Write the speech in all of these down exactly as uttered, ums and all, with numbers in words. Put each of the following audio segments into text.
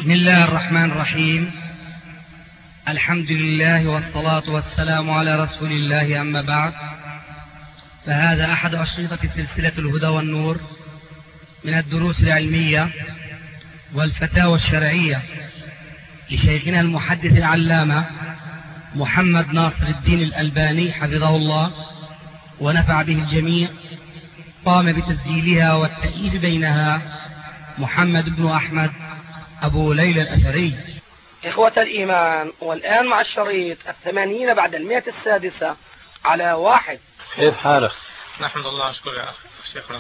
بسم الله الرحمن الرحيم. الحمد لله والصلاة والسلام على رسول الله، أما بعد، فهذا أحد أشرطة سلسلة الهدى والنور من الدروس العلمية والفتاوى الشرعية لشيخنا المحدث العلامة محمد ناصر الدين الألباني حفظه الله ونفع به الجميع. قام بتسجيلها والتأييد بينها محمد بن أحمد أبو ليلى الأثري. إخوة الإيمان، والآن مع الشريط الثمانين بعد المئة السادسة على واحد. كيف حالك؟ نحمد الله ونشكر يا شيخنا.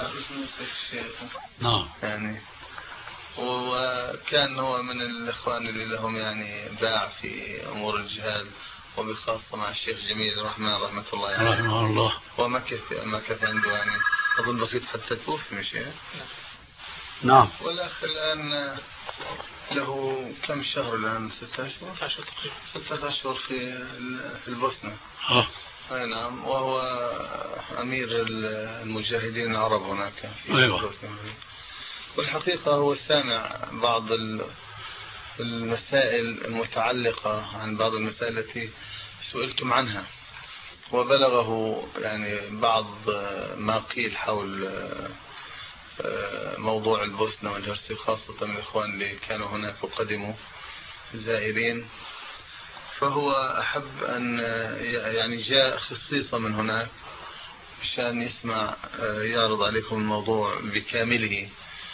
نعم. يعني وكان هو من الإخوان اللي لهم يعني باع في أمور الجهاد، وبخاصة مع الشيخ جميل الرحمن رحمة الله عليه يعني. رحمه الله. ومكث مكث عنده يعني أظن بقيت حتى توفي مشي. نعم. والأخ الآن له كم شهر الآن؟ ستة أشهر. ستة أشهر في في البوسنة. اه. أي نعم. وهو أمير المجاهدين العرب هناك في أيوة. البوسنة. والحقيقة هو سامع بعض المسائل المتعلقة عن بعض المسائل التي سئلتم عنها، وبلغه يعني بعض ما قيل حول موضوع البوسنة والهرسك، خاصة من الإخوان اللي كانوا هناك وقدموا زائرين. فهو أحب أن يعني جاء خصيصا من هناك مشان يسمع يعرض عليكم الموضوع بكامله،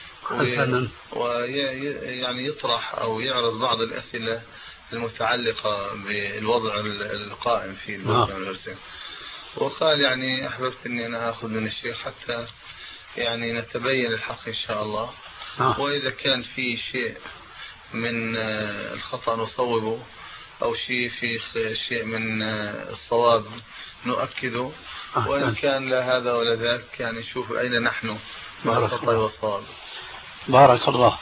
ويعني يطرح أو يعرض بعض الأسئلة المتعلقة بالوضع القائم في البوسنة والهرسك. وقال يعني أحببت أني أنا أخذ من الشيخ حتى يعني نتبين الحق إن شاء الله، وإذا كان في شيء من الخطأ نصوبه، أو شيء في شيء من الصواب نؤكده، وإن كان لا هذا ولا ذاك يعني نشوف أين نحن مع الخطأ والصواب. بارك الله.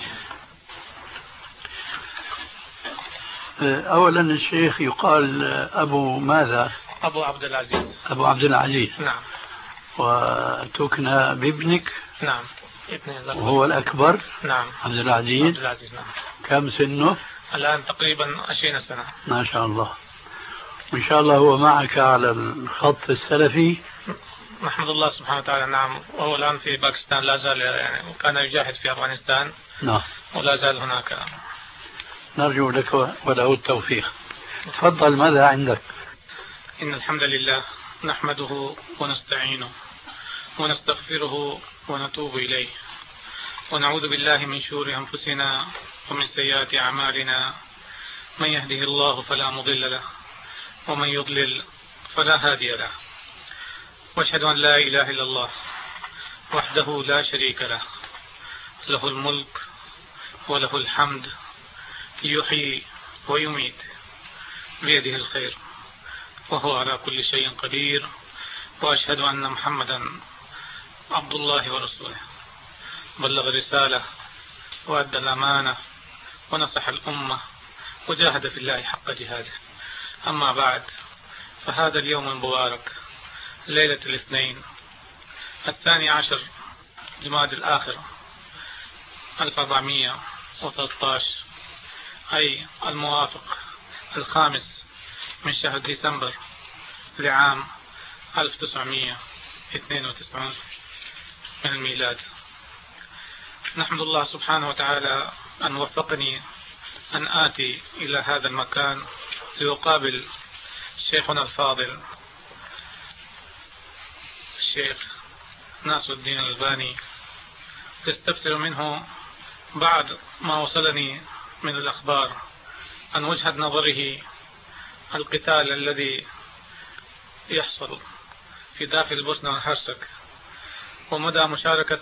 أولا الشيخ يقال أبو ماذا؟ أبو عبد العزيز. أبو عبد العزيز. نعم. وتكنى بابنك. نعم. ابني وهو الأكبر. نعم. عبد العزيز. عبد العزيز. نعم. كم سنه؟ الآن تقريبا عشرين سنة. ما شاء الله. وإن شاء الله هو معك على الخط السلفي. نحمد الله سبحانه وتعالى. نعم. وهو الآن في باكستان لا زال يعني، وكان يجاهد في أفغانستان. نعم. ولا زال هناك. نرجو لك وله التوفيق. تفضل، ماذا عندك؟ إن الحمد لله نحمده ونستعينه ونستغفره ونتوب إليه، ونعوذ بالله من شرور أنفسنا ومن سيئات أعمالنا. من يهده الله فلا مضل له، ومن يضلل فلا هادي له. واشهد أن لا إله إلا الله وحده لا شريك له، له الملك وله الحمد، يحيي ويميت، بيده الخير، وهو على كل شيء قدير. وأشهد أن محمدا عبد الله ورسوله، بلغ الرسالة وأدى الأمانة ونصح الأمة وجاهد في الله حق جهاده. أما بعد، فهذا اليوم المبارك، ليلة الاثنين الثاني عشر جماد الآخر ألف وأربعمائة وثلاثة عشر، أي الموافق الخامس من شهر ديسمبر لعام ألف وتسعمائة واثنين وتسعين من الميلاد. نحمد الله سبحانه وتعالى أن وفقني أن آتي إلى هذا المكان لأقابل شيخنا الفاضل الشيخ ناصر الدين الألباني، تستفسر منه بعد ما وصلني من الأخبار عن وجهة نظره القتال الذي يحصل في داخل البوسنة والهرسك، ومدى مشاركة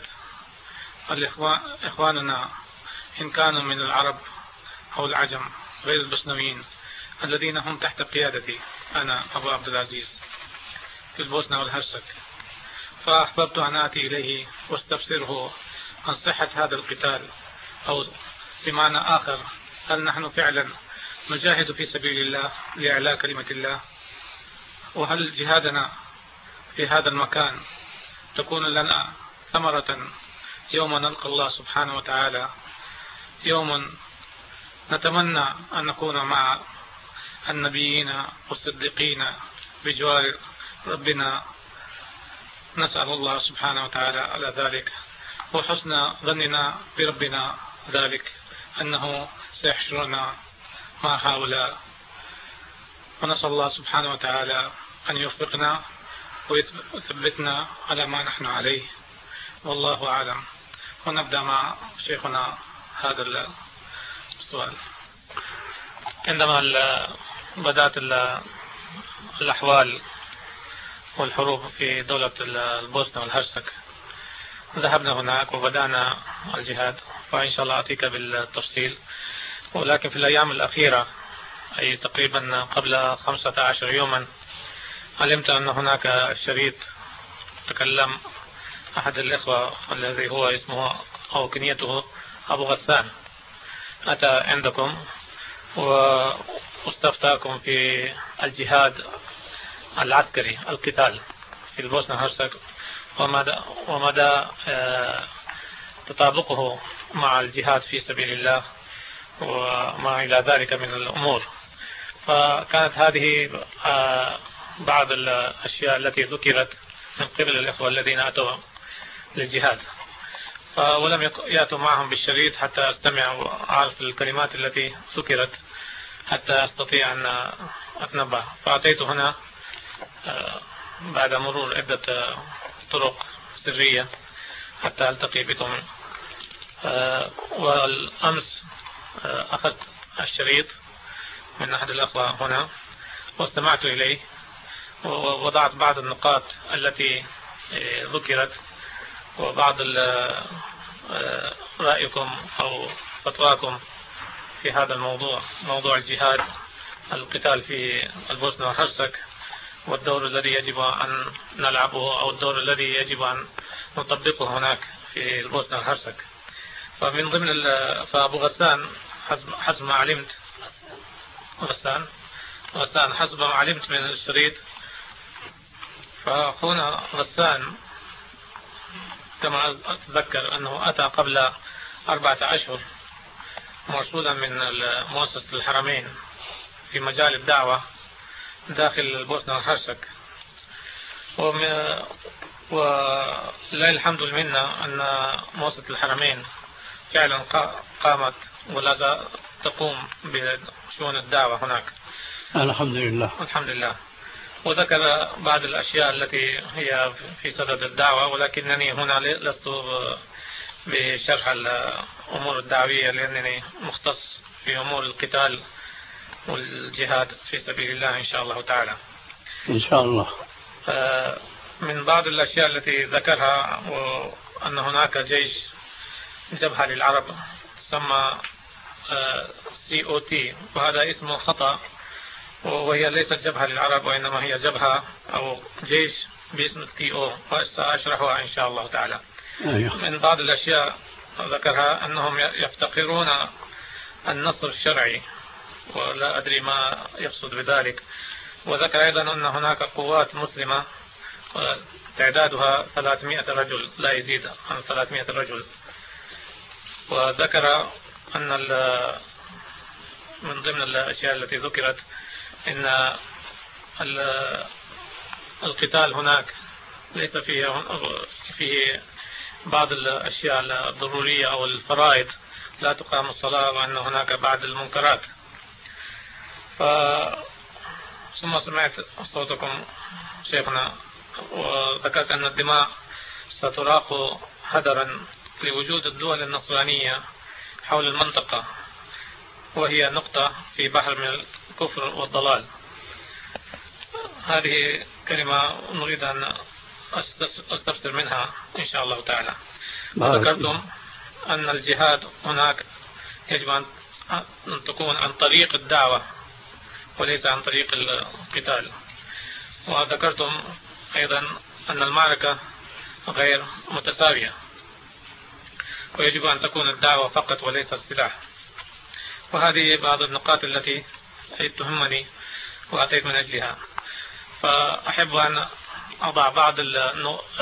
إخواننا إن كانوا من العرب أو العجم غير البوسنويين الذين هم تحت قيادتي أنا أبو عبد العزيز في البوسنة والهرسك. فأحببت أن آتي إليه واستفسره عن صحة هذا القتال، أو بمعنى آخر، هل نحن فعلا نجاهد في سبيل الله لإعلاء كلمة الله، وهل جهادنا في هذا المكان تكون لنا ثمرة يوم نلقى الله سبحانه وتعالى يوم نتمنى أن نكون مع النبيين والصديقين بجوار ربنا. نسأل الله سبحانه وتعالى على ذلك، وحسن ظننا بربنا ذلك أنه سيحشرنا مع هؤلاء. ونسأل الله سبحانه وتعالى أن يوفقنا ويثبتنا على ما نحن عليه، والله أعلم. ونبدأ مع شيخنا هذا السؤال. عندما بدأت الأحوال والحروب في دولة البوسنة والهرسك ذهبنا هناك وبدأنا الجهاد، فإن شاء الله أعطيك بالتفصيل. ولكن في الأيام الأخيرة، أي تقريبا قبل خمسة عشر يوما، علمت أن هناك شريط تكلم أحد الإخوة الذي هو اسمه أو كنيته أبو غسان، أتى عندكم واستفتاكم في الجهاد العسكري، القتال في البوسنة والهرسك، ومدى, ومدى تطابقه مع الجهاد في سبيل الله وما إلى ذلك من الأمور. فكانت هذه بعض الأشياء التي ذكرت من قبل الإخوة الذين أتوا للجهاد، ولم يأتوا معهم بالشريط حتى أستمع وأعرف الكلمات التي ذكرت حتى أستطيع أن أتنبه. فأتيت هنا بعد مرور عدة طرق سرية حتى ألتقي بكم. والأمس أخذت الشريط من أحد الأخوة هنا واستمعت إليه ووضعت بعض النقاط التي ذكرت وبعض رأيكم أو فتواكم في هذا الموضوع، موضوع الجهاد، القتال في البوسنة والهرسك، والدور الذي يجب أن نلعبه أو الدور الذي يجب أن نطبقه هناك في البوسنة والهرسك. فمن ضمن فأبو غسان حسب ما علمت غسان غسان حسب ما علمت من الشريط، فأخونا غسان كما أتذكر أنه أتى قبل أربعة أشهر مرسولا من مؤسسة الحرمين في مجال الدعوة داخل البوسنة والهرسك. ولله الحمد لله أن مؤسسة الحرمين فعلا قامت ولا تقوم بشؤون الدعوة هناك، الحمد لله الحمد لله. وذكر بعض الأشياء التي هي في صدد الدعوة، ولكنني هنا لست بشرح الأمور الدعوية لأنني مختص في أمور القتال والجهاد في سبيل الله إن شاء الله تعالى. إن شاء الله. من بعض الأشياء التي ذكرها وأن هناك جيش جبهة للعرب تسمى سي أو تي، وهذا اسمه خطأ، وهي ليست جبهة للعرب وإنما هي جبهة أو جيش باسم تي أو، وسأشرحها إن شاء الله تعالى. أيوه. من بعض الأشياء ذكرها أنهم يفتقرون النصر الشرعي، ولا أدري ما يقصد بذلك. وذكر أيضا أن هناك قوات مسلمة تعدادها ثلاثمائة رجل، لا يزيد عن ثلاثمائة رجل. وذكر أن من ضمن الأشياء التي ذكرت أن القتال هناك ليس فيه فيه بعض الأشياء الضرورية أو الفرائض، لا تقام الصلاة، وأن هناك بعض المنكرات. ف... ثم سمعت صوتكم شيخنا وذكرت أن الدماء ستراق هدرا لوجود الدول النصرانية حول المنطقة، وهي نقطة في بحر من الكفر والضلال. هذه كلمة نريد أن أستفسر منها إن شاء الله تعالى. وذكرتم أن الجهاد هناك يجب أن تكون عن طريق الدعوة وليس عن طريق القتال. وذكرتم أيضا أن المعركة غير متساوية، ويجب أن تكون الدعوة فقط وليس السلاح. وهذه بعض النقاط التي تهمني وأتيت من أجلها. فأحب أن أضع بعض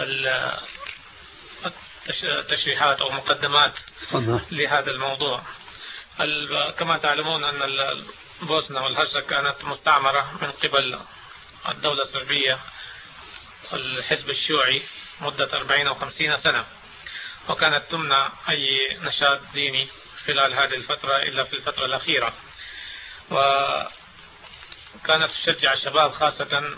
التشريحات أو مقدمات لهذا الموضوع. كما تعلمون أن البوسنة والهرسك كانت مستعمرة من قبل الدولة الصربية الحزب الشيوعي مدة أربعين وخمسين سنة، وكانت تمنع أي نشاط ديني خلال هذه الفترة إلا في الفترة الأخيرة، وكانت تشجع الشباب خاصة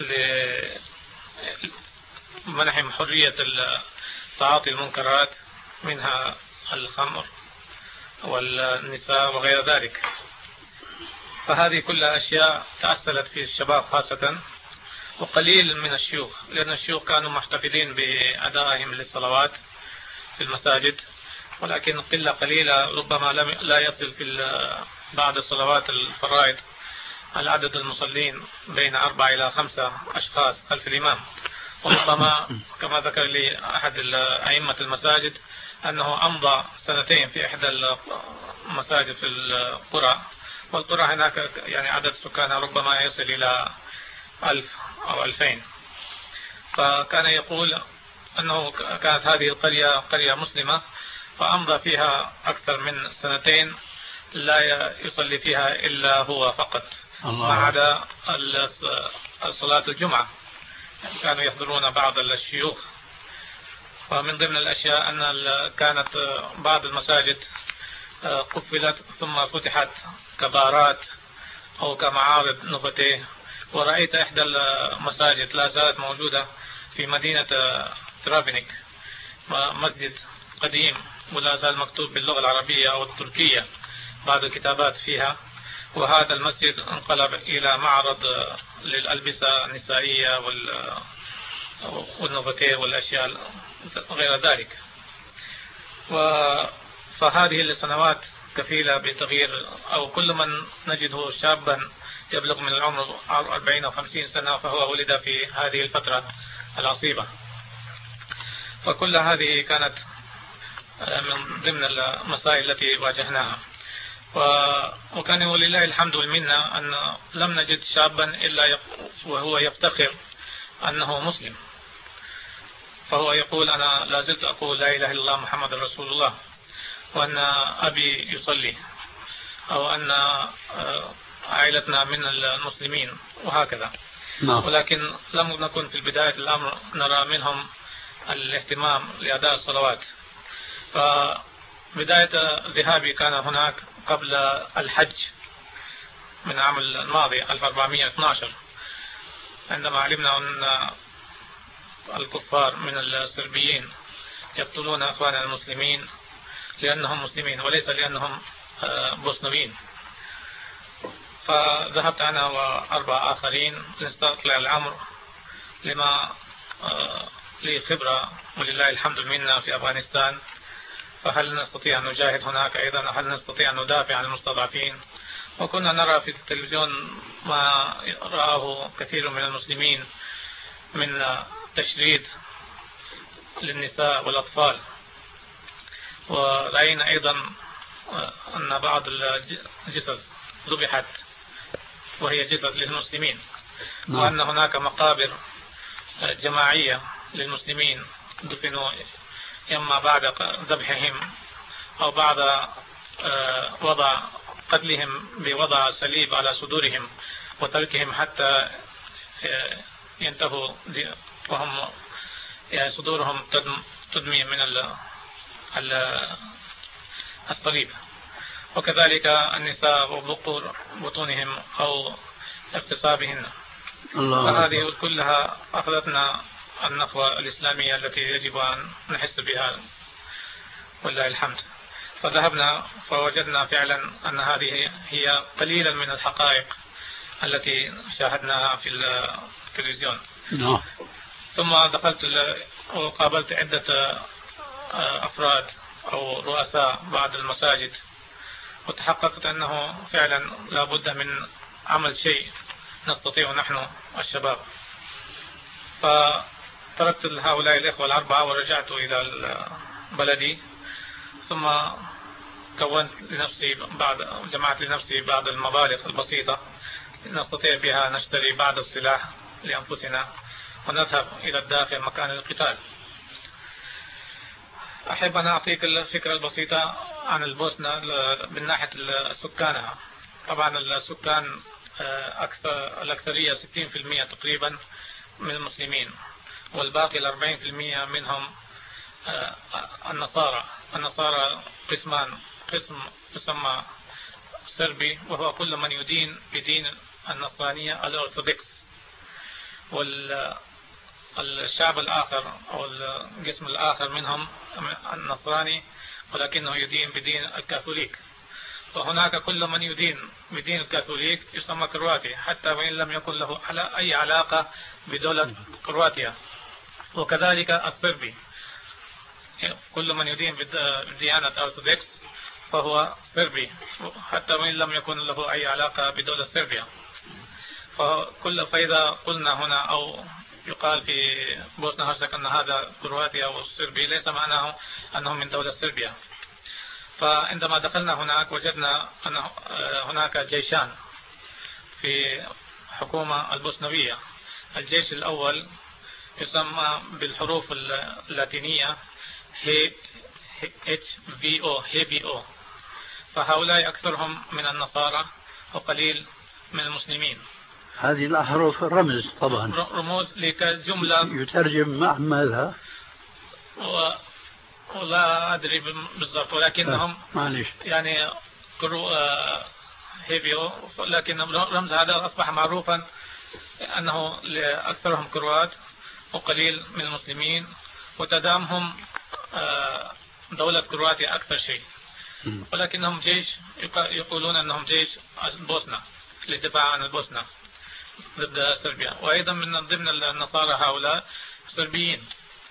لمنحهم حرية تعاطي المنكرات منها الخمر والنساء وغير ذلك. فهذه كلها أشياء تأثرت في الشباب خاصة، وقليل من الشيوخ، لأن الشيوخ كانوا محتفظين بأدائهم للصلوات في المساجد، ولكن قلة قليلة ربما لم لا يصل في بعض الصلوات الفرائض العدد المصلين بين أربعة إلى خمسة أشخاص خلف الإمام. وربما كما ذكر لي أحد أئمة المساجد أنه أمضى سنتين في إحدى المساجد في القرى، والقرى هناك يعني عدد سكانها ربما يصل إلى ألف أو ألفين. فكان يقول أنه كانت هذه القرية قرية مسلمة، فأمضى فيها أكثر من سنتين لا يصلي فيها إلا هو فقط، ما عدا صلاة الجمعة كانوا يحضرون بعض الشيوخ. ومن ضمن الأشياء أن كانت بعض المساجد قفلت ثم فتحت كبارات أو كمعارض نوفوتيه، ورأيت إحدى المساجد لا زالت موجودة في مدينة ترابنيك، مسجد قديم ولا زال مكتوب باللغة العربية أو التركية بعض الكتابات فيها، وهذا المسجد انقلب إلى معرض للألبسة النسائية والنوفوتيه والأشياء غير ذلك. فهذه السنوات كفيلة بتغيير، أو كل من نجده شابا يبلغ من العمر أربعين أو خمسين سنة فهو ولد في هذه الفترة العصيبة. فكل هذه كانت من ضمن المسائل التي واجهناها، وكان ولله الحمد والمنة أن لم نجد شابا إلا وهو يفتخر أنه مسلم، فهو يقول أنا لا زلت أقول لا إله إلا الله محمد رسول الله، وأن أبي يصلي، أو أن عائلتنا من المسلمين وهكذا. ولكن لم نكن في بداية الأمر نرى منهم الاهتمام لأداء الصلوات. فبداية ذهابي كان هناك قبل الحج من العام الماضي ألف وأربعمائة واثني عشر، عندما علمنا أن الكفار من الصربيين يقتلون أخواننا المسلمين لأنهم مسلمين وليس لأنهم بوسنويين. فذهبت أنا وأربع آخرين لنستطلع الأمر، لما لي خبرة ولله الحمد منا في أفغانستان، فهل نستطيع أن نجاهد هناك أيضا، هل نستطيع أن ندافع عن المستضعفين. وكنا نرى في التلفزيون ما رآه كثير من المسلمين من تشريد للنساء والأطفال، ورأينا أيضا أن بعض الجثث ذبحت وهي جثث للمسلمين، وأن هناك مقابر جماعية للمسلمين دفنوا إما بعد ذبحهم أو بعد وضع قتلهم بوضع صليب على صدورهم وتركهم حتى ينتهوا وهم يعني صدورهم تدمي من الصليب. وكذلك النساء وبقور بطونهم أو اغتصابهن. فهذه كلها أخذتنا النخوة الإسلامية التي يجب أن نحس بها والله الحمد. فذهبنا فوجدنا فعلا أن هذه هي قليلا من الحقائق التي شاهدناها في التلفزيون. ثم دخلت وقابلت عدة أفراد أو رؤساء بعض المساجد، وتحققت أنه فعلا لا بد من عمل شيء نستطيع نحن الشباب. فتركت هؤلاء الإخوة الأربعة ورجعت إلى بلدي، ثم كونت لنفسي بعض جمعت لنفسي بعض المبالغ البسيطة نستطيع بها نشتري بعض السلاح لأنفسنا ونذهب إلى الداخل مكان القتال. أحب أن أعطيك الفكرة البسيطة عن البوسنة من ناحية سكانها. طبعا السكان أكثر الأكثرية ستين بالمئة تقريبا من المسلمين، والباقي الأربعين بالمئة منهم النصارى. النصارى قسمان، قسم يسمى صربي وهو كل من يدين بدين النصرانية الأرثوذكس، والشعب الآخر أو القسم الآخر منهم النصراني ولكنه يدين بدين الكاثوليك. وهناك كل من يدين بدين الكاثوليك يسمى كرواتي، حتى وإن لم يكن له أي علاقة بدولة كرواتيا. وكذلك الصربي، كل من يدين بديانة أرثوذكس فهو صربي، حتى وإن لم يكن له أي علاقة بدولة صربيا. فكل فإذا قلنا هنا أو يقال في بوسنا هرسك أن هذا كرواتيا أو صربي، ليس معناه أنهم من دولة صربيا. فعندما دخلنا هناك وجدنا أن هناك جيشان في حكومة البوسنوية. الجيش الأول يسمى بالحروف اللاتينية إتش في أو هي بي أو، فهؤلاء أكثرهم من النصارى وقليل من المسلمين. هذه الأحرف رمز طبعا، رموز لكجملة يترجم مع ماذا و... ولا أدري بالضبط، ولكنهم معلش يعني كرو هيبيو، لكن رمز هذا أصبح معروفا أنه أكثرهم كروات وقليل من المسلمين، وتدامهم دولة كرواتيا أكثر شيء. ولكنهم جيش يقولون أنهم جيش البوسنة للدفاع عن البوسنة ضد صربيا. وأيضا من ضمن النصارى هؤلاء صربيين،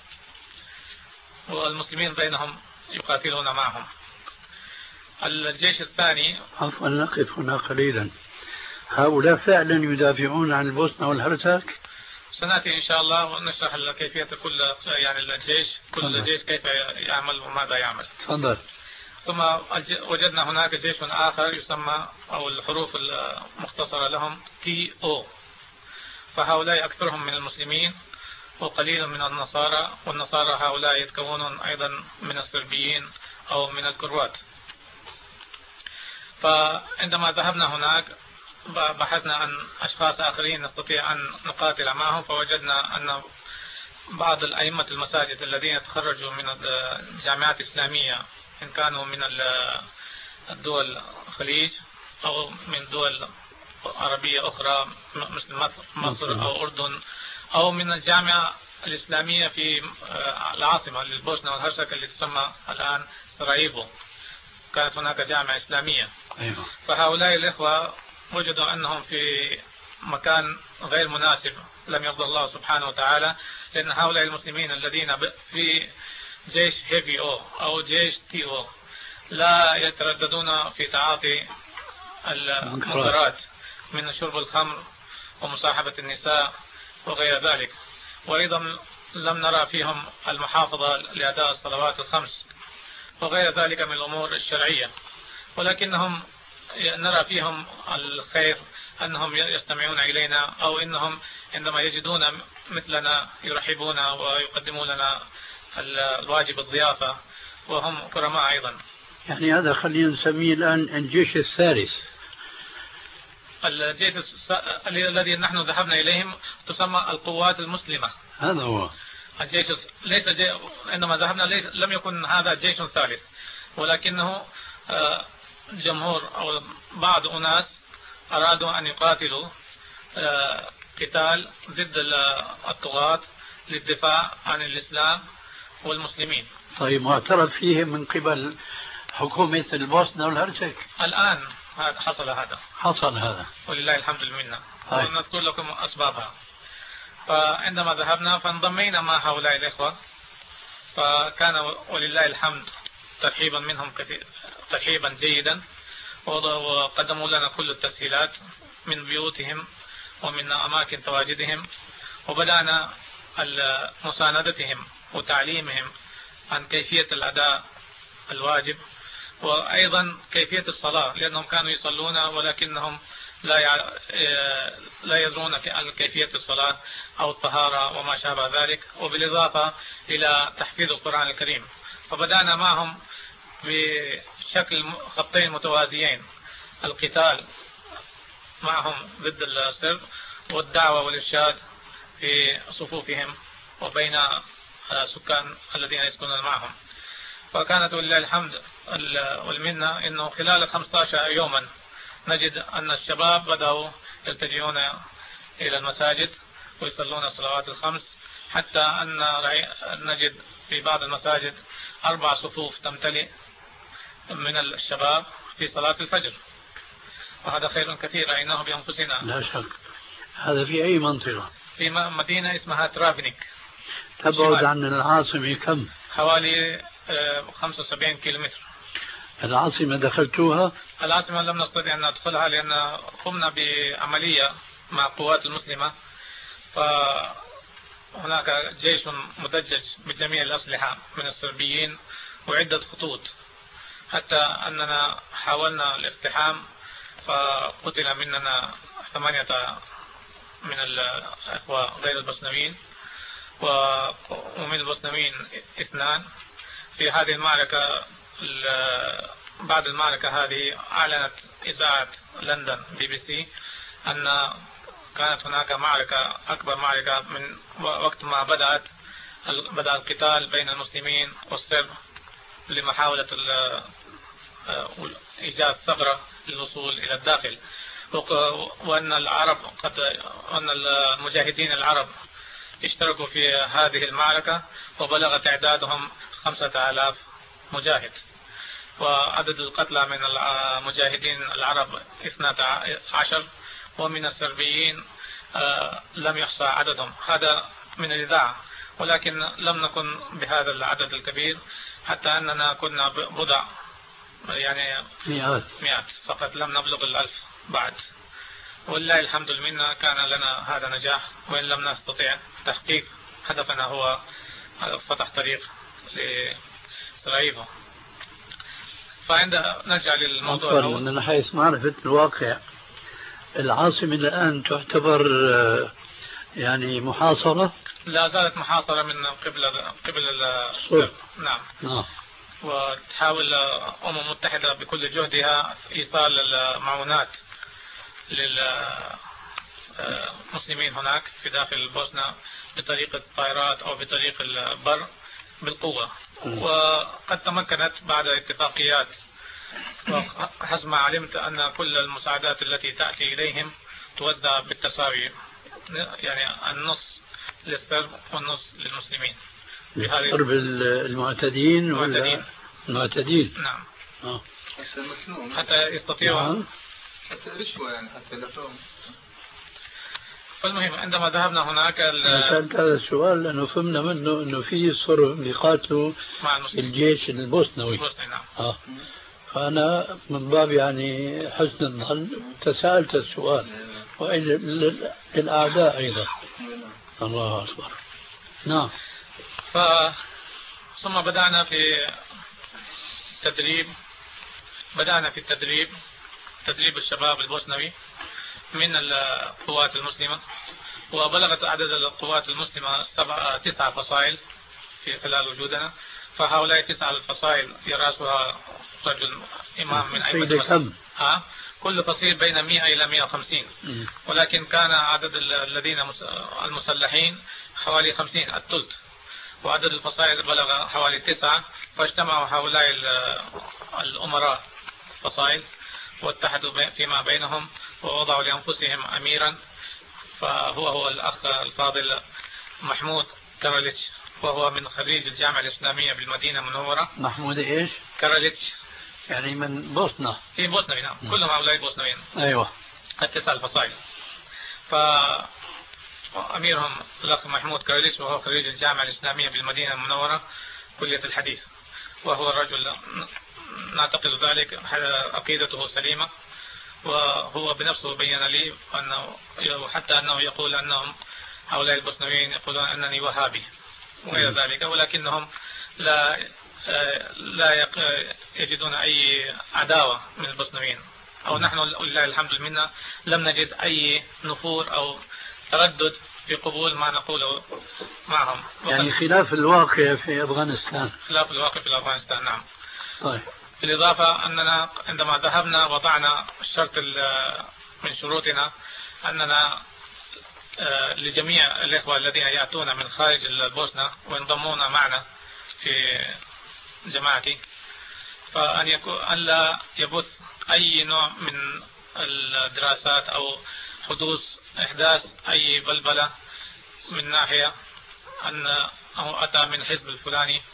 والمسلمين بينهم يقاتلون معهم. الجيش الثاني، عفوا نقف هنا قليلا، هؤلاء فعلا يدافعون عن البوسنة والهرسك؟ سنأتي إن شاء الله ونشرح كيفية كل يعني الجيش كل فضل. جيش كيف يعمل وماذا يعمل. تفضل. ثم وجدنا هناك جيش آخر يسمى أو الحروف المختصرة لهم تي أو، فهؤلاء أكثرهم من المسلمين وقليل من النصارى، والنصارى هؤلاء يتكونون أيضا من الصربيين أو من الكروات. فعندما ذهبنا هناك بحثنا عن أشخاص آخرين نستطيع أن نقاتل معهم، فوجدنا أن بعض الأئمة المساجد الذين تخرجوا من الجامعات الإسلامية، إن كانوا من الدول الخليج أو من دول عربية أخرى مثل مصر أو أردن، أو من الجامعة الإسلامية في العاصمة للبوسنة والهرسك اللي تسمى الآن سراييفو، كانت هناك جامعة إسلامية. أيوة. فهؤلاء الإخوة وجدوا أنهم في مكان غير مناسب، لم يرضى الله سبحانه وتعالى، لأن هؤلاء المسلمين الذين في جيش هيفي أو أو جيش تي أو لا يترددون في تعاطي المنكرات من شرب الخمر ومصاحبة النساء وغير ذلك. وأيضا لم نرى فيهم المحافظة لأداء الصلوات الخمس وغير ذلك من الأمور الشرعية، ولكنهم نرى فيهم الخير أنهم يستمعون إلينا، أو إنهم عندما يجدون مثلنا يرحبون ويقدمون لنا الواجب الضيافة، وهم كرماء أيضا. يعني هذا خلينا نسميه الآن الجيش الثالث. الجيش الذي نحن ذهبنا إليهم تسمى القوات المسلمة. هذا هو الجيش. ليس جي... عندما ذهبنا ليس... لم يكن هذا جيش ثالث، ولكنه جمهور أو بعض أناس أرادوا أن يقاتلوا قتال ضد الطغاة للدفاع عن الإسلام والمسلمين. طيب معترف فيه من قبل حكومة البوسنة والهرسك؟ الآن حصل هذا حصل هذا ولله الحمد لله، ونذكر لكم أسبابها. فعندما ذهبنا فانضمينا مع هؤلاء الإخوة، فكان ولله الحمد ترحيبا منهم كثير، ترحيبا جيدا، وقدموا لنا كل التسهيلات من بيوتهم ومن أماكن تواجدهم، وبدأنا مساندتهم وتعليمهم عن كيفية الأداء الواجب، وأيضا كيفية الصلاة، لأنهم كانوا يصلون ولكنهم لا لا يدرون كيفية الصلاة أو الطهارة وما شابه ذلك، وبالإضافة إلى تحفيظ القرآن الكريم. فبدأنا معهم بشكل خطين متوازيين: القتال معهم ضد السرب، والدعوة والإرشاد في صفوفهم وبين سكان الذين يسكنون معهم. فكانت ولله الحمد والمنة أنه خلال خمسة عشر يوما نجد أن الشباب بدأوا يلتجئون إلى المساجد ويصلون الصلوات الخمس، حتى أن نجد في بعض المساجد أربع صفوف تمتلئ من الشباب في صلاة الفجر، وهذا خير كثير رأيناه بأنفسنا. لا شك. هذا في أي منطقة؟ في مدينة اسمها ترافنيك، تبعد عن العاصمة كم؟ حوالي خمسة وسبعين كيلومتر. العاصمة دخلتوها؟ العاصمة لم نستطيع أن ندخلها لأن قمنا بعملية مع القوات المسلمة، فهناك جيش مدجج بجميع الأسلحة من الصربيين وعدة خطوط، حتى أننا حاولنا الاقتحام فقتل مننا ثمانية من الأخوة غير البوسنويين، ومن البوسنويين اثنان. في هذه المعركة، بعد المعركة هذه أعلنت إذاعة لندن بي بي سي أن كانت هناك معركة، أكبر معركة من وقت ما بدأت بدأ القتال بين المسلمين والسرب لمحاولة إيجاد ثغرة للوصول إلى الداخل، وأن العرب قد أن المجاهدين العرب اشتركوا في هذه المعركة وبلغ تعدادهم خمسة آلاف مجاهد، وعدد القتلى من المجاهدين العرب اثنتا عشر، ومن السربيين لم يحصى عددهم. هذا من الإذاعة، ولكن لم نكن بهذا العدد الكبير، حتى أننا كنا بضع يعني مئات مئات فقط، لم نبلغ الألف بعد. والله الحمد لله كان لنا هذا نجاح، وإن لم نستطيع تحقيق هدفنا هو فتح طريق لسراييفو. فعند نرجع للموضوع الأول، من حيث معرفة الواقع، العاصمة الآن تعتبر يعني محاصرة؟ لا زالت محاصرة من قبل قبل السرب. نعم. نعم. وتحاول الأمم المتحدة بكل جهدها إيصال المعونات للمسلمين هناك في داخل البوسنة بطريقة الطائرات أو بطريق البر بالقوة، وقد تمكنت بعد اتفاقيات. وحسب ما علمت أن كل المساعدات التي تأتي إليهم توزع بالتساوي، يعني النص للسرب والنص للمسلمين. السرب المعتدين ولا المعتدين؟ نعم. آه. حتى يستطيعوا نعم. حتى رشوة يعني حتى لفهم. فالمهم عندما ذهبنا هناك سألت هذا السؤال لأنه فهمنا منه أنه في صرب يقاتلوا مع المسلمين. الجيش البوسنوي. البوسني نعم. آه. فأنا من باب يعني حسن الظن تساءلت السؤال، وإلى للأعداء أيضا. الله أكبر. نعم. ف... ثم بدأنا في تدريب بدأنا في التدريب تدريب الشباب البوسنوي من القوات المسلمة، وبلغت عدد القوات المسلمة سبعة تسعة فصائل في خلال وجودنا. فهؤلاء تسعة الفصائل يرأسها رجل إمام من أئمة كم؟ ها كل فصيل بين مئة إلى مئة وخمسين، ولكن كان عدد الذين المسلحين حوالي خمسين، الثلث، وعدد الفصائل بلغ حوالي تسعة. فاجتمعوا هؤلاء الأمراء فصائل واتحدوا فيما بينهم ووضعوا لأنفسهم أميرا، فهو هو الأخ الفاضل محمود كاراليتش، وهو من خريج الجامعة الإسلامية بالمدينة المنورة. محمود إيش؟ كاراليتش، يعني من بوسنة. في بوسنة نعم، كلهم هؤلاء بوسنويين. أيوة. التسع الفصائل. فأميرهم الأخ محمود كاراليتش، وهو خريج الجامعة الإسلامية بالمدينة المنورة كلية الحديث، وهو رجل نعتقد ذلك عقيدته سليمة، وهو بنفسه بين لي أنه حتى أنه يقول أنهم هؤلاء البوسنويين يقولون أنني وهابي وغير ذلك، ولكنهم لا لا يجدون أي عداوة من البوسنويين، أو نحن لله الحمد منا لم نجد أي نفور أو تردد في قبول ما نقوله معهم. يعني خلاف الواقع في أفغانستان. خلاف الواقع في أفغانستان، نعم. طيب. بالإضافة أننا عندما ذهبنا وضعنا الشرط من شروطنا أننا لجميع الإخوة الذين يأتون من خارج البوسنة وينضمون معنا في جماعتي فأن يكون أن لا يبث أي نوع من الدراسات أو حدوث إحداث أي بلبلة من ناحية أنه أتى من الحزب الفلاني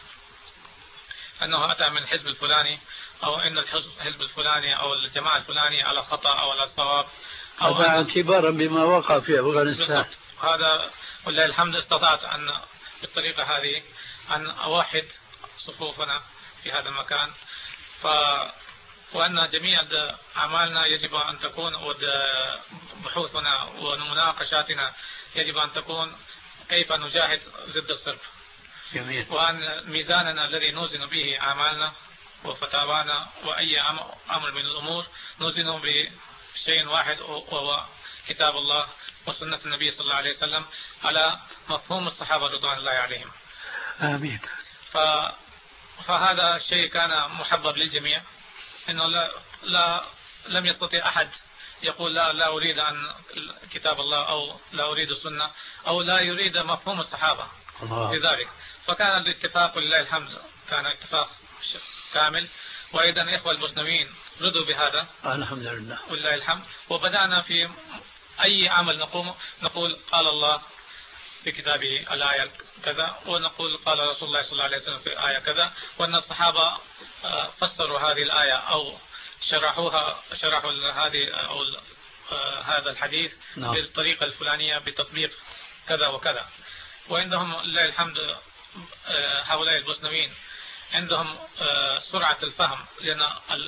أنه أتى من الحزب الفلاني أو أن الحزب الفلاني أو الجماعة الفلانية على خطأ أو على صواب. هذا اعتبارا بما وقع في أفغانستان. هذا ولله الحمد استطعت أن بالطريقة هذه أن أوحد صفوفنا في هذا المكان. ف وأن جميع أعمالنا يجب أن تكون بحوثنا ومناقشاتنا يجب أن تكون كيف نجاهد ضد الصرف. جميل. وأن ميزاننا الذي نوزن به أعمالنا وفتاوانا وأي أمر من الأمور نوزنه بشيء واحد وهو كتاب الله وسنة النبي صلى الله عليه وسلم على مفهوم الصحابة رضوان الله عليهم. آمين. ف... فهذا الشيء كان محبب للجميع إنه لا, لا لم يستطيع أحد يقول لا لا أريد أن كتاب الله أو لا أريد السنة أو لا يريد مفهوم الصحابة في ذلك. فكان الاتفاق لله الحمد كان اتفاق كامل. وأيضا الإخوة المسلمين رضوا بهذا الحمد لله ولله الحمد. وبدأنا في أي عمل نقوم نقول قال الله في كتابه الآية كذا ونقول قال رسول الله صلى الله عليه وسلم في آية كذا وأن الصحابة فسروا هذه الآية أو شرحوها شرحوا هذه أو هذا الحديث نعم. بالطريقة الفلانية بتطبيق كذا وكذا. وعندهم لله الحمد هؤلاء البوسنويين عندهم سرعة الفهم لأن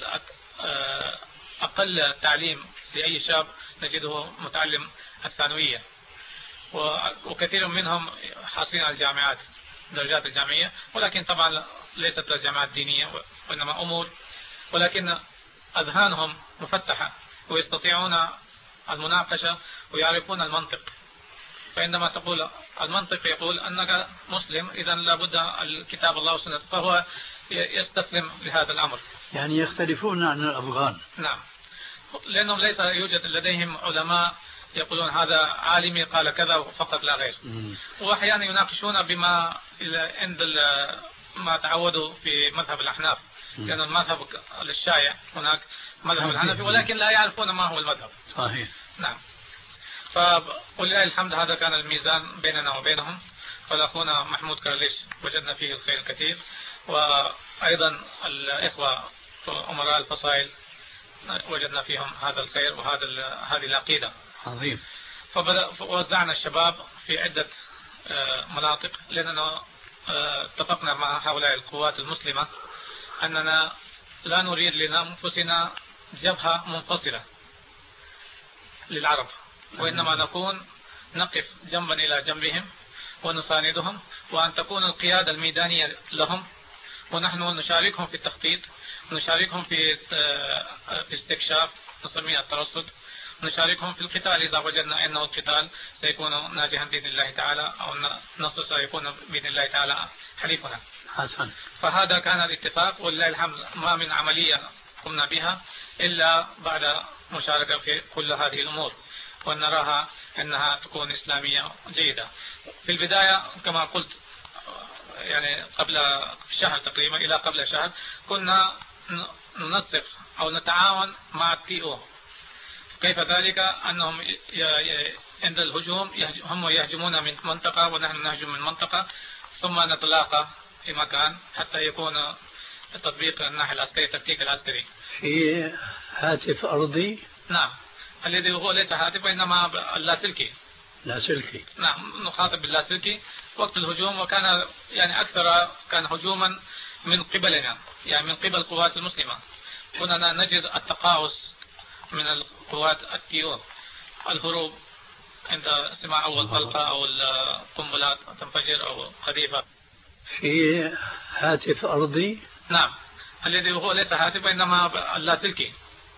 أقل تعليم لأي شاب نجده متعلم الثانوية وكثير منهم حاصلين على الجامعات درجات الجامعية ولكن طبعا ليست الجامعات دينية وإنما أمور ولكن أذهانهم مفتحة ويستطيعون المناقشة ويعرفون المنطق. فعندما تقول المنطق يقول أنك مسلم إذا لابد الكتاب الله والسنة فهو يستسلم لهذا الأمر. يعني يختلفون عن الأفغان. نعم لأنهم ليس يوجد لديهم علماء يقولون هذا عالمي قال كذا فقط لا غير. م. وأحيانا يناقشون بما عند ما تعودوا في مذهب الأحناف لأن المذهب الشائع هناك مذهب الحنفي ولكن لا يعرفون ما هو المذهب. صحيح. نعم. فولله الحمد هذا كان الميزان بيننا وبينهم. فالأخونا محمود كرليش وجدنا فيه الخير الكثير وأيضا الإخوة أمراء الفصائل وجدنا فيهم هذا الخير وهذا هذه العقيدة. عظيم. فوزعنا الشباب في عدة مناطق لأننا اتفقنا مع هؤلاء القوات المسلمة أننا لا نريد لأنفسنا جبهة منفصلة للعرب وإنما نكون نقف جنبا إلى جنبهم ونساندهم وأن تكون القيادة الميدانية لهم ونحن نشاركهم في التخطيط ونشاركهم في استكشاف نسميه الترصد ونشاركهم في القتال إذا وجدنا أنه القتال سيكون ناجحا بإذن الله تعالى أو النصر سيكون بإذن الله تعالى حليفنا. حسن. فهذا كان الاتفاق ولله الحمد ما من عملية قمنا بها إلا بعد مشاركة في كل هذه الأمور ونراها أنها تكون إسلامية جيدة. في البداية كما قلت يعني قبل شهر تقريبا إلى قبل شهر كنا ننسق أو نتعاون مع التي او. كيف ذلك أنهم عند الهجوم هم يهجمون من منطقة ونحن نهجم من منطقة ثم نتلاقى في مكان حتى يكون تطبيق الناحية العسكرية التكتيك العسكري في هاتف أرضي. نعم الذي هو ليس هاتف وإنما اللاسلكي. لاسلكي. نعم نخاطب باللاسلكي وقت الهجوم وكان يعني أكثر كان هجوما من قبلنا يعني من قبل القوات المسلمة. كنا نجد التقاعس من القوات التي او الهروب عند سماع أول طلقة أو القنبلات تنفجر أو قذيفة. في هاتف أرضي. نعم الذي هو ليس هاتف وإنما اللاسلكي.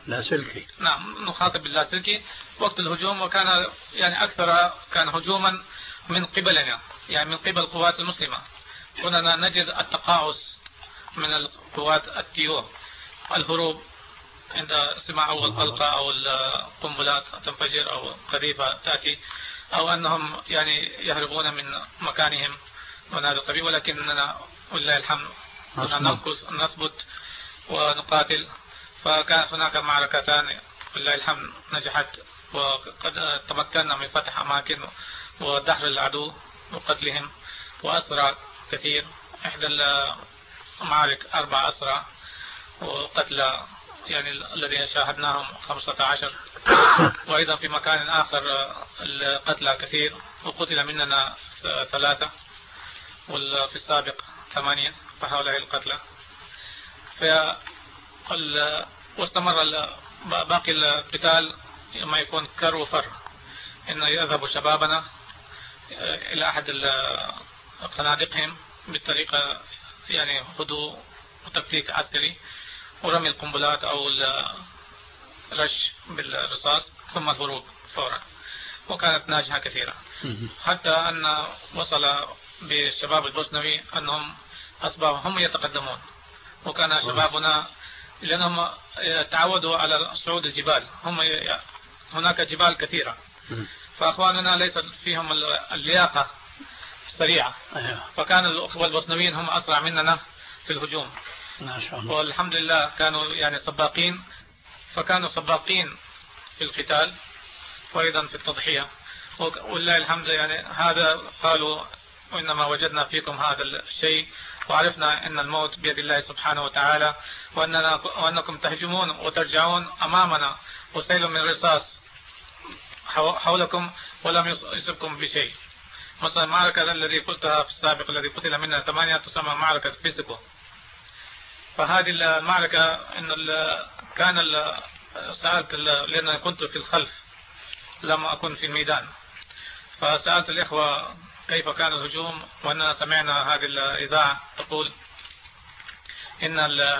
لاسلكي. نعم نخاطب باللاسلكي وقت الهجوم، وكان يعني أكثر كان هجوما من قبلنا، يعني من قبل القوات المسلمة. كنا نجد التقاعس من القوات التيو، الهروب عند سماع أول طلقة أو القنبلات تنفجر أو قذيفة تأتي، أو أنهم يعني يهربون من مكانهم من هذا القبيل. ولكننا ولله الحمد كنا ننقص نثبت ونقاتل. فكانت هناك معركتان ولله الحمد نجحت، وقد تمكنا من فتح أماكن ودحر العدو وقتلهم وأسرى كثير. إحدى المعارك أربع أسرى وقتل يعني الذين شاهدناهم خمسة عشر، وأيضا في مكان آخر القتلى كثير وقتل مننا ثلاثة، وفي السابق ثمانية، فهؤلاء القتلى. واستمر باقي القتال لما يكون كر وفر، إن يذهب شبابنا إلى أحد قنادقهم بالطريقة يعني هدوء وتكتيك عسكري، ورمي القنبلات أو الرش بالرصاص، ثم الهروب فورا. وكانت ناجحة كثيرة، حتى أن وصل بالشباب البوسنوي أنهم أصبحوا هم يتقدمون. وكان شبابنا لأنهم تعودوا على صعود الجبال، هم هناك جبال كثيرة، فأخواننا ليس فيهم اللياقة السريعة، فكان الأخوة البوسنويين هم أسرع مننا في الهجوم. والحمد لله كانوا يعني سباقين، فكانوا سباقين في القتال وأيضا في التضحية. ولله الحمد يعني هذا قالوا وإنما وجدنا فيكم هذا الشيء، وعرفنا أن الموت بيد الله سبحانه وتعالى، وأننا وأنكم تهجمون وترجعون أمامنا وسيل من رصاص حولكم ولم يصبكم بشيء. مثلا المعركة الذي قلتها في السابق الذي قتل منها ثمانية تسمى معركة فيسكو. فهذه المعركة إن كان سألت لأن كنت في الخلف لم أكن في الميدان، فسألت الإخوة كيف كان الهجوم، وأننا سمعنا هذه الإذاعة تقول إن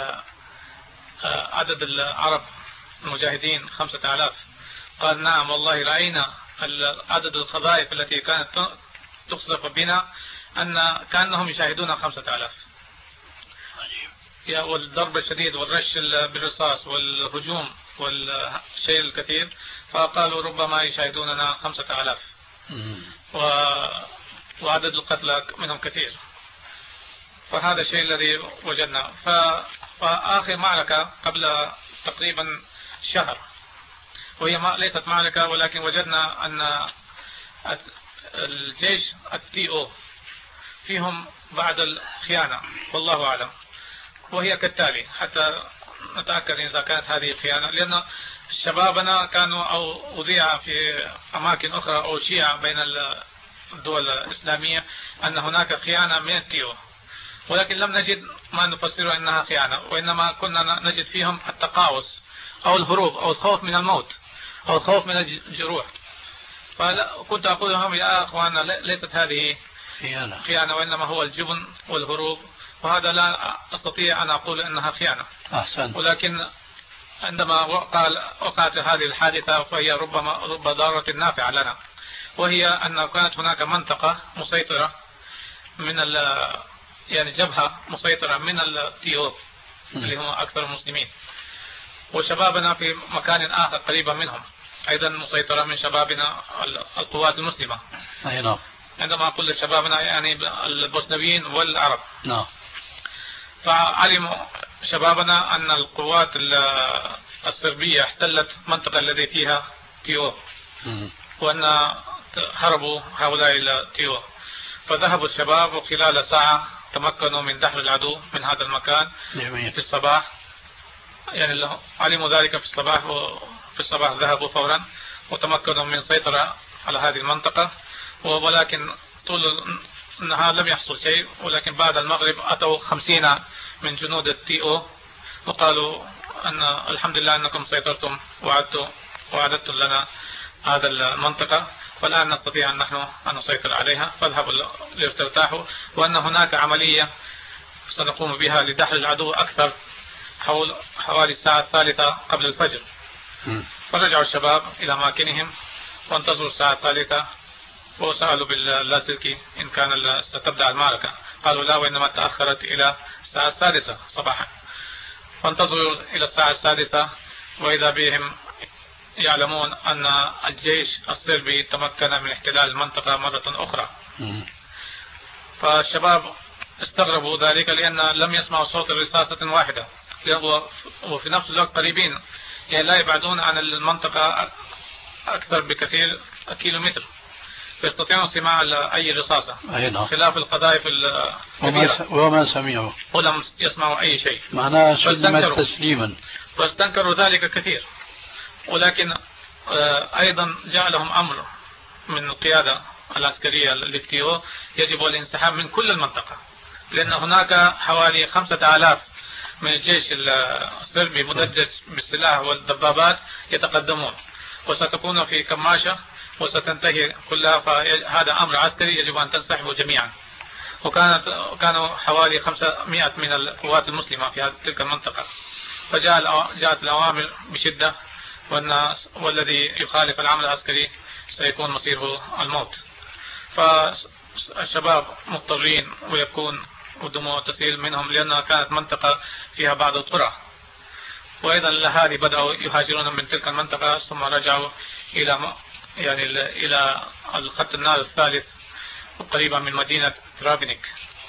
عدد العرب المجاهدين خمسة آلاف. قال نعم والله رأينا عدد القذائف التي كانت تقصف بنا أن كأنهم يشاهدون خمسة آلاف، والضرب الشديد والرش بالرصاص والهجوم والشيء الكثير، فقالوا ربما يشاهدوننا خمسة آلاف، وعدد القتلى منهم كثير. فهذا الشيء الذي وجدنا. فآخر معركة قبل تقريبا شهر، وهي ليست معركة ولكن وجدنا أن الجيش التي او فيهم بعد الخيانة والله أعلم، وهي كالتالي حتى نتأكد إذا كانت هذه خيانة، لأن شبابنا كانوا أو أذيع في أماكن أخرى أو شيعة بين الدول الإسلامية أن هناك خيانة من التيو، ولكن لم نجد ما نفسره أنها خيانة، وإنما كنا نجد فيهم التقاعس أو الهروب أو الخوف من الموت أو الخوف من الجروح. فكنت أقول لهم يا أخوانا ليست هذه خيانة, خيانة وإنما هو الجبن والهروب، وهذا لا أستطيع أن أقول أنها خيانة. أحسن. ولكن عندما قال وقعت هذه الحادثة فهي ربما رب ضارة نافعة لنا، وهي أن كانت هناك منطقة مسيطرة من يعني جبهة مسيطرة من التيو اللي هم أكثر المسلمين، وشبابنا في مكان آخر قريبا منهم أيضا مسيطرة من شبابنا القوات المسلمة. أي نعم. عندما أقول شبابنا يعني البوسنويين والعرب. نعم. فعلموا شبابنا أن القوات الصربية احتلت منطقة التي فيها تيو، وأن هربوا هؤلاء التيو، فذهبوا الشباب وخلال ساعة تمكنوا من دحر العدو من هذا المكان في الصباح. يعني علموا ذلك في الصباح، وفي الصباح ذهبوا فورا وتمكنوا من سيطرة على هذه المنطقة، ولكن طول النهار لم يحصل شيء. ولكن بعد المغرب أتوا خمسين من جنود التي او وقالوا أن الحمد لله أنكم سيطرتم وعدتم وعدتم لنا هذا المنطقة، والآن نستطيع أن نحن أن نسيطر عليها، فاذهبوا لترتاحوا، وأن هناك عملية سنقوم بها لدحر العدو أكثر حول حوالي الساعة الثالثة قبل الفجر. فرجعوا الشباب إلى أماكنهم وانتظروا الساعة الثالثة، وسألوا باللاسلكي إن كان ستبدأ المعركة، قالوا لا، وإنما تأخرت إلى الساعة السادسة صباحا. فانتظروا إلى الساعة السادسة، وإذا بهم يعلمون أن الجيش الصربي تمكن من احتلال المنطقة مرة أخرى. فالشباب استغربوا ذلك لأن لم يسمعوا صوت رصاصة واحدة، وفي نفس الوقت قريبين، يعني لا يبعدون عن المنطقة أكثر بكثير كيلومتر، فيستطيعون سماع أي رصاصة، خلاف القذائف الكبيرة. وما سمعوا ولم يسمعوا أي شيء، معناها سلمت تسليما، فاستنكروا ذلك كثير. ولكن أيضا جاء لهم أمر من القيادة العسكرية للتيو يجب الانسحاب من كل المنطقة، لأن هناك حوالي خمسة آلاف من الجيش الصربي مدجج بالسلاح والدبابات يتقدمون، وستكون في كماشة وستنتهي كلها، فهذا أمر عسكري يجب أن تنسحبوا جميعا. وكانت كانوا حوالي خمسمائة من القوات المسلمة في تلك المنطقة، فجاء جاءت الأوامر بشدة، والناس والذي يخالف العمل العسكري سيكون مصيره الموت. فالشباب مضطرين ويكون والدموع تسيل منهم، لأنها كانت منطقة فيها بعض القرى، وأيضا الأهالي بدأوا يهاجرون من تلك المنطقة، ثم رجعوا إلى يعني إلى الخط النار الثالث قريبا من مدينة ترافنيك.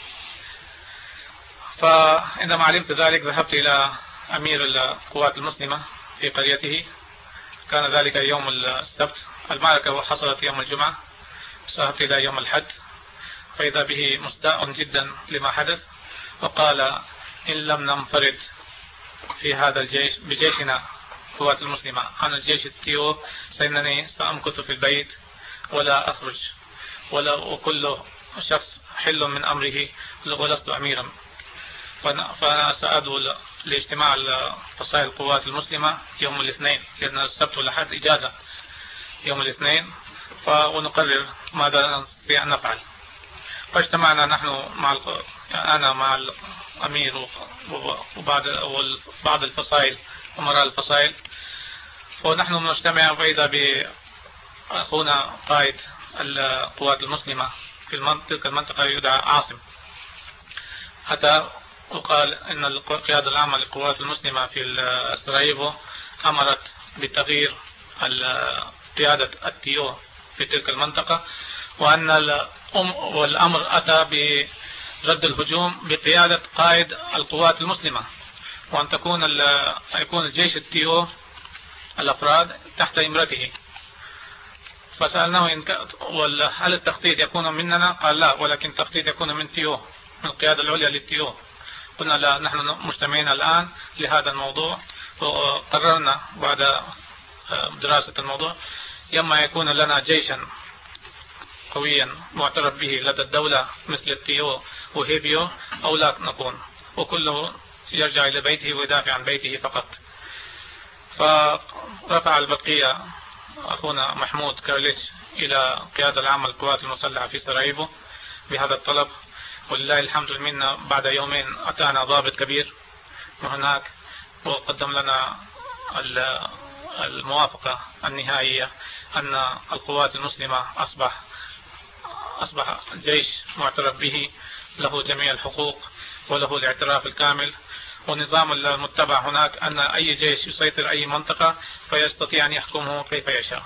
فعندما علمت ذلك ذهبت إلى أمير القوات المسلمة في قريته، كان ذلك يوم السبت، المعركة حصلت يوم الجمعة، ذهبت إلى يوم الحد، فإذا به مستاء جدا لما حدث، وقال إن لم ننفرد في هذا الجيش بجيشنا القوات المسلمة عن الجيش التيو فإنني سأمكث في البيت ولا أخرج، ولا وكل شخص حل من أمره ولست أميرا. فأنا سأدعو لاجتماع فصائل القوات المسلمة يوم الاثنين، لأن السبت والأحد إجازة يوم الاثنين، ونقرر ماذا نستطيع أن نفعل. فاجتمعنا نحن مع أنا مع الأمير وبعض بعض الفصائل أمراء الفصائل، ونحن نجتمع فإذا بأخونا قائد القوات المسلمة في تلك المنطقة يدعى عاصم، حتى وقال إن القيادة العامة للقوات المسلمة في سراييفو أمرت بتغيير قيادة التيو في تلك المنطقة، وأن والأمر أتى برد الهجوم بقيادة قائد القوات المسلمة، وأن تكون يكون الجيش التيو الأفراد تحت إمرته. فسألناه إن هل التخطيط يكون مننا؟ قال لا، ولكن التخطيط يكون من تيو، من القيادة العليا للتيو. قلنا لا، نحن مجتمعين الآن لهذا الموضوع، وقررنا بعد دراسة الموضوع يما يكون لنا جيشا قويا معترف به لدى الدولة مثل التيو وهيبيو، أو لا نكون، وكله يرجع إلى بيته ويدافع عن بيته فقط. فرفع البقية أخونا محمود كارليتش إلى قيادة العامة للقوات المسلحة في سراييفو بهذا الطلب، ولله الحمد منا بعد يومين أتانا ضابط كبير من هناك وقدم لنا الموافقة النهائية أن القوات المسلمة أصبح أصبح جيش معترف به، له جميع الحقوق وله الاعتراف الكامل، ونظام المتبع هناك أن أي جيش يسيطر أي منطقة فيستطيع أن يحكمه كيف يشاء.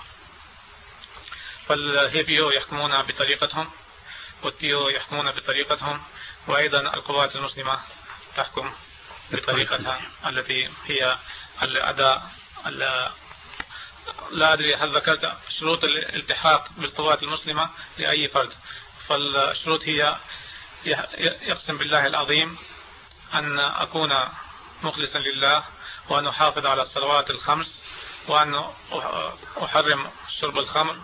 فالهيبيو يحكمون بطريقتهم، والتيو يحكمون بطريقتهم، وأيضا القوات المسلمة تحكم بطريقتها التي هي الأداء. لا أدري هل ذكرت شروط الالتحاق بالقوات المسلمة لأي فرد، فالشروط هي يقسم بالله العظيم أن أكون مخلصا لله، وأن أحافظ على الصلوات الخمس، وأن أحرم شرب الخمر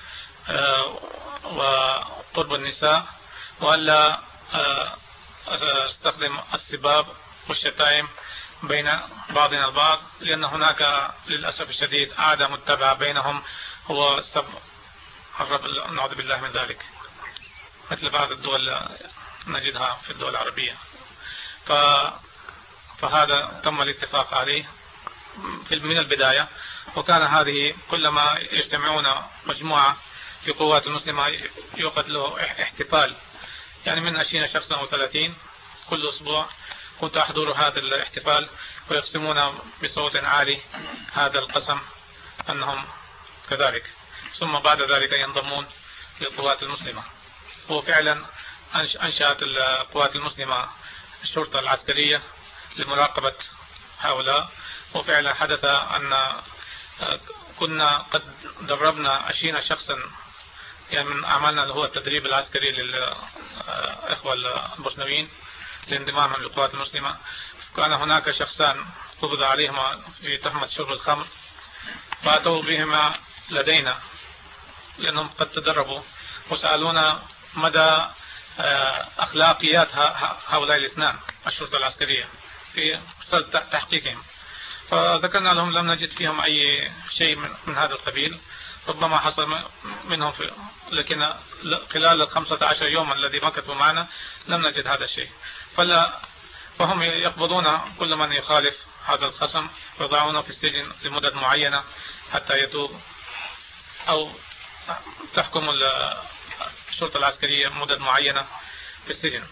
وقرب النساء، وألا أستخدم السباب والشتائم بين بعضنا البعض، لأن هناك للأسف الشديد عادة متبعة بينهم هو السب الرب، نعوذ بالله من ذلك، مثل بعض الدول نجدها في الدول العربية. فهذا تم الاتفاق عليه، من البداية، وكان هذه كلما يجتمعون مجموعة في قوات المسلمة يوقد له احتفال، يعني من عشرين شخصا أو ثلاثين كل أسبوع. كنت أحضر هذا الاحتفال ويقسمون بصوت عالي هذا القسم أنهم كذلك، ثم بعد ذلك ينضمون للقوات المسلمة. وفعلا أنشأت القوات المسلمة الشرطة العسكرية لمراقبة هؤلاء، وفعلا حدث أن كنا قد دربنا عشرين شخصا، يعني من أعمالنا اللي هو التدريب العسكري للإخوة البوسنويين لانضمامهم للقوات المسلمة. كان هناك شخصان قبض عليهما في تهمة شرب الخمر، فأتوا بهما لدينا لأنهم قد تدربوا، وسألونا مدى أخلاقيات هؤلاء الاثنان الشرطة العسكرية في تحقيقهم، فذكرنا لهم لم نجد فيهم أي شيء من هذا القبيل. ربما حصل منهم في، لكن خلال الخمسة عشر يوم الذي مكثوا معنا لم نجد هذا الشيء. فلا فهم يقبضون كل من يخالف هذا القسم ويضعونه في السجن لمدة معينة حتى يتوب، أو تحكم الشرطة العسكرية مدة معينة في السجن.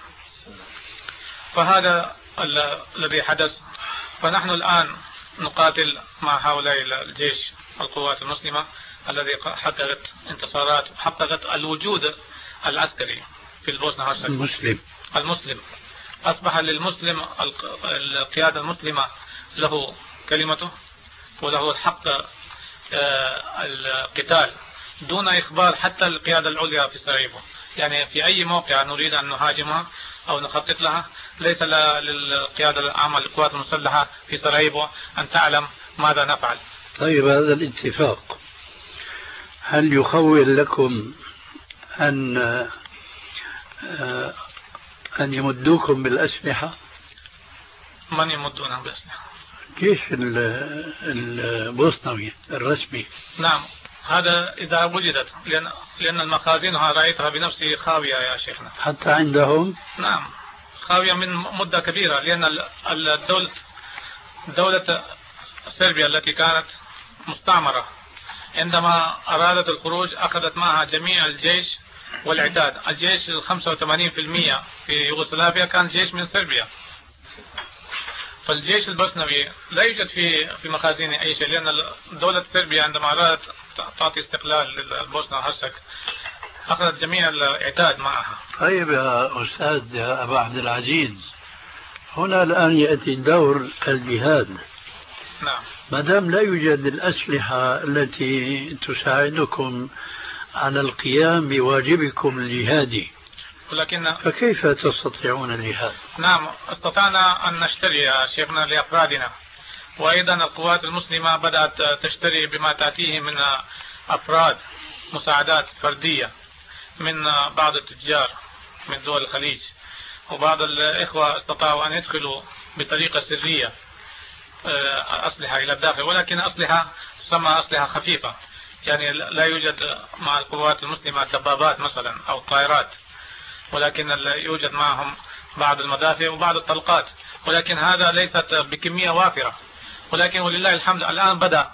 فهذا الذي حدث. فنحن الآن نقاتل مع هؤلاء الجيش القوات المسلمة الذي حققت انتصارات، حققت الوجود العسكري في البوسنة والهرسك. المسلم المسلم أصبح للمسلم القيادة المسلمة له كلمته وله الحق القتال دون إخبار حتى القيادة العليا في سراييفو. يعني في أي موقع نريد أن نهاجمها أو نخطط لها ليس للقيادة العامة للقوات المسلحة في سراييفو أن تعلم ماذا نفعل. طيب، هذا الاتفاق هل يخول لكم أن أن يمدوكم بالأسلحة؟ من يمدونهم بالأسلحة؟ جيش البوسنوي الرسمي. نعم، هذا إذا وجدت، لأن لأن المخازنها رأيتها بنفسي خاوية يا شيخنا. حتى عندهم؟ نعم، خاوية من مدة كبيرة، لأن الدولة دولة صربيا التي كانت مستعمرة عندما أرادت الخروج أخذت معها جميع الجيش والعتاد. الجيش الخمسة وثمانين بالمئة في يوغوسلافيا كان جيش من صربيا، فالجيش البوسنوي لا يوجد في في مخازن أي شيء، لأن دولة صربيا عندما أرادت تعطي استقلال للبوسنة والهرسك أخذت جميع العتاد معها. طيب يا أستاذ يا أبا عبد العزيز، هنا الآن يأتي دور الجهاد. نعم. ما دام لا يوجد الأسلحة التي تساعدكم على القيام بواجبكم الجهادي، ولكن فكيف تستطيعون الجهاد؟ نعم، استطعنا أن نشتري يا شيخنا لأفرادنا، وأيضا القوات المسلمة بدأت تشتري بما تأتيه من أفراد مساعدات فردية من بعض التجار من دول الخليج، وبعض الإخوة استطاعوا أن يدخلوا بطريقة سرية أسلحة إلى الداخل، ولكن أسلحة تسمى أسلحة خفيفة، يعني لا يوجد مع القوات المسلمة دبابات مثلا أو طائرات، ولكن يوجد معهم بعض المدافع وبعض الطلقات، ولكن هذا ليست بكمية وافرة. ولكن ولله الحمد الآن بدأ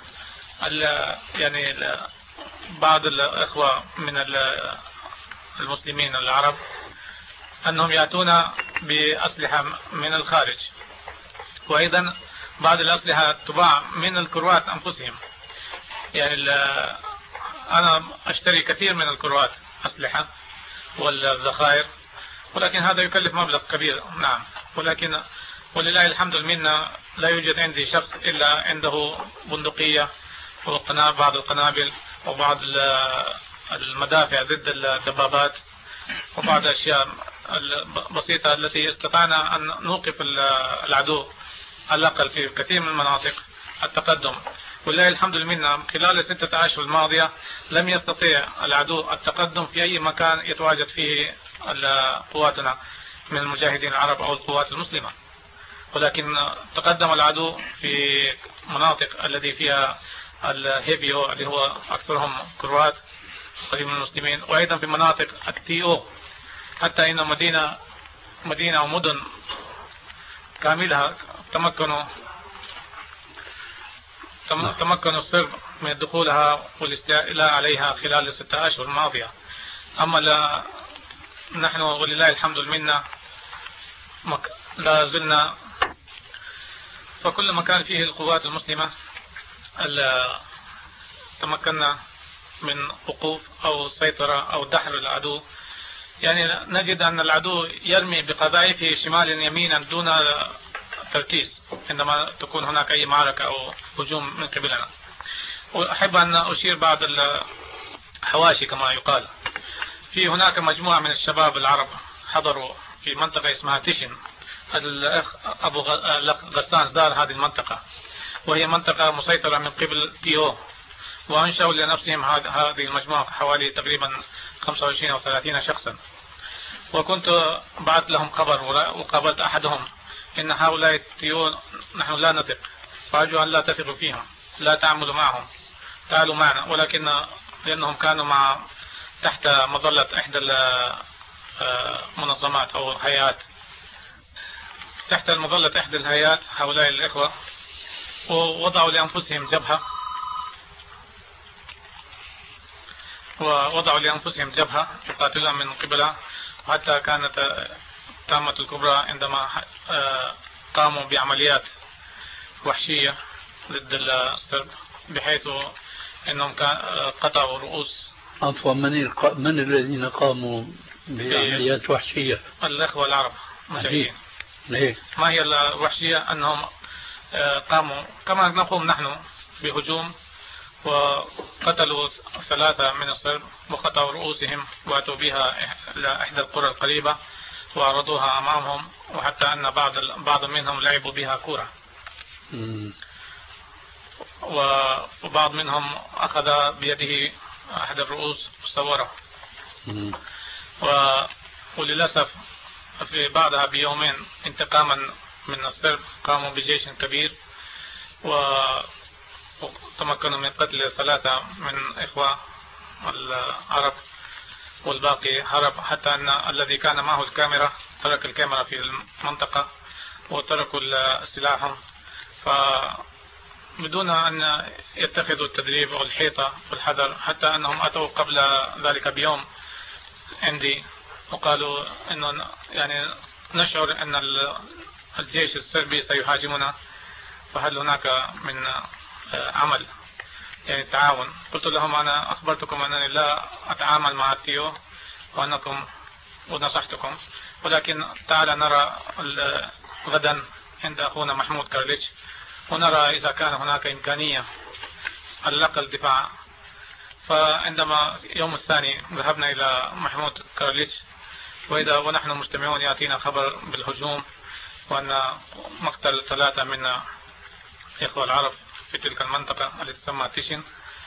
يعني بعض الإخوة من المسلمين العرب أنهم يأتون بأسلحة من الخارج، وأيضا بعض الأسلحة تباع من الكروات أنفسهم. يعني أنا أشتري كثير من الكروات أسلحة والذخائر، ولكن هذا يكلف مبلغ كبير. نعم، ولكن ولله الحمد المنة لا يوجد عندي شخص إلا عنده بندقية وقنابل، بعض القنابل وبعض المدافع ضد الدبابات وبعض الأشياء البسيطة التي استطعنا أن نوقف العدو على الأقل في كثير من المناطق التقدم. ولله الحمد لله خلال الستة أشهر الماضية لم يستطيع العدو التقدم في أي مكان يتواجد فيه قواتنا من المجاهدين العرب أو القوات المسلمة، ولكن تقدم العدو في مناطق التي فيها الهيبيو اللي هو أكثرهم كروات قريب من المسلمين، وأيضا في مناطق التي او، حتى إن مدينة مدينة ومدن كاملها تمكنوا تمكنوا الصرب من دخولها والاستيلاء عليها خلال الستة أشهر الماضية. أما لا نحن ولله الحمد منا لا زلنا، فكل ما كان فيه القوات المسلمة تمكنا من وقوف أو سيطرة أو دحر العدو. يعني نجد أن العدو يرمي بقذائفه شمالا يمينا دون تركيز عندما تكون هناك أي معركة أو هجوم من قبلنا. وأحب أن أشير بعض الحواشي كما يقال. في هناك مجموعة من الشباب العرب حضروا في منطقة اسمها تيشن. الأخ أبو غسان دار هذه المنطقة، وهي منطقة مسيطرة من قبل تيو، وأنشأوا لنفسهم هذه المجموعة حوالي تقريبا خمسة وعشرين أو ثلاثين شخصا. وكنت بعثت لهم خبر وقابلت أحدهم إن هؤلاء التيو نحن لا نثق، فأرجو أن لا تثقوا فيهم، لا تعملوا معهم، تعالوا معنا. ولكن لأنهم كانوا مع تحت مظلة إحدى المنظمات أو هيئات، تحت مظلة إحدى الهيئات هؤلاء الإخوة، ووضعوا لأنفسهم جبهة ووضعوا لأنفسهم جبهة يقاتلون من قبلها. وحتى كانت تامة الكبرى عندما قاموا بعمليات وحشية ضد الصرب، بحيث أنهم قطعوا رؤوس. عفوا، من من الذين قاموا بعمليات وحشية؟ الأخوة العرب مجاهدين. ليه؟ ما هي الوحشية؟ أنهم قاموا كما نقوم نحن بهجوم، وقتلوا ثلاثة من الصرب وقطعوا رؤوسهم وأتوا بها إلى إحدى القرى القريبة وعرضوها أمامهم، وحتى أن بعض بعض منهم لعبوا بها كرة، وبعض منهم أخذ بيده أحد الرؤوس وصوره. وللأسف في بعدها بيومين انتقاما من الصرب قاموا بجيش كبير وتمكنوا من قتل ثلاثة من إخوة العرب، والباقي هرب، حتى أن الذي كان معه الكاميرا ترك الكاميرا في المنطقة وتركوا سلاحهم، فبدون أن يتخذوا التدريب أو الحيطة والحذر. حتى أنهم أتوا قبل ذلك بيوم عندي وقالوا أنه يعني نشعر أن الجيش الصربي سيهاجمنا، فهل هناك من عمل يعني تعاون؟ قلت لهم أنا أخبرتكم أنني لا أتعامل مع التيو وأنكم ونصحتكم، ولكن تعال نرى غدا عند أخونا محمود كارليتش ونرى إذا كان هناك إمكانية على الأقل دفاع. فعندما يوم الثاني ذهبنا إلى محمود كارليتش، وإذا ونحن مجتمعون يأتينا خبر بالهجوم وأن مقتل ثلاثة من إخوة العرب في تلك المنطقة التي تسمى تيشن،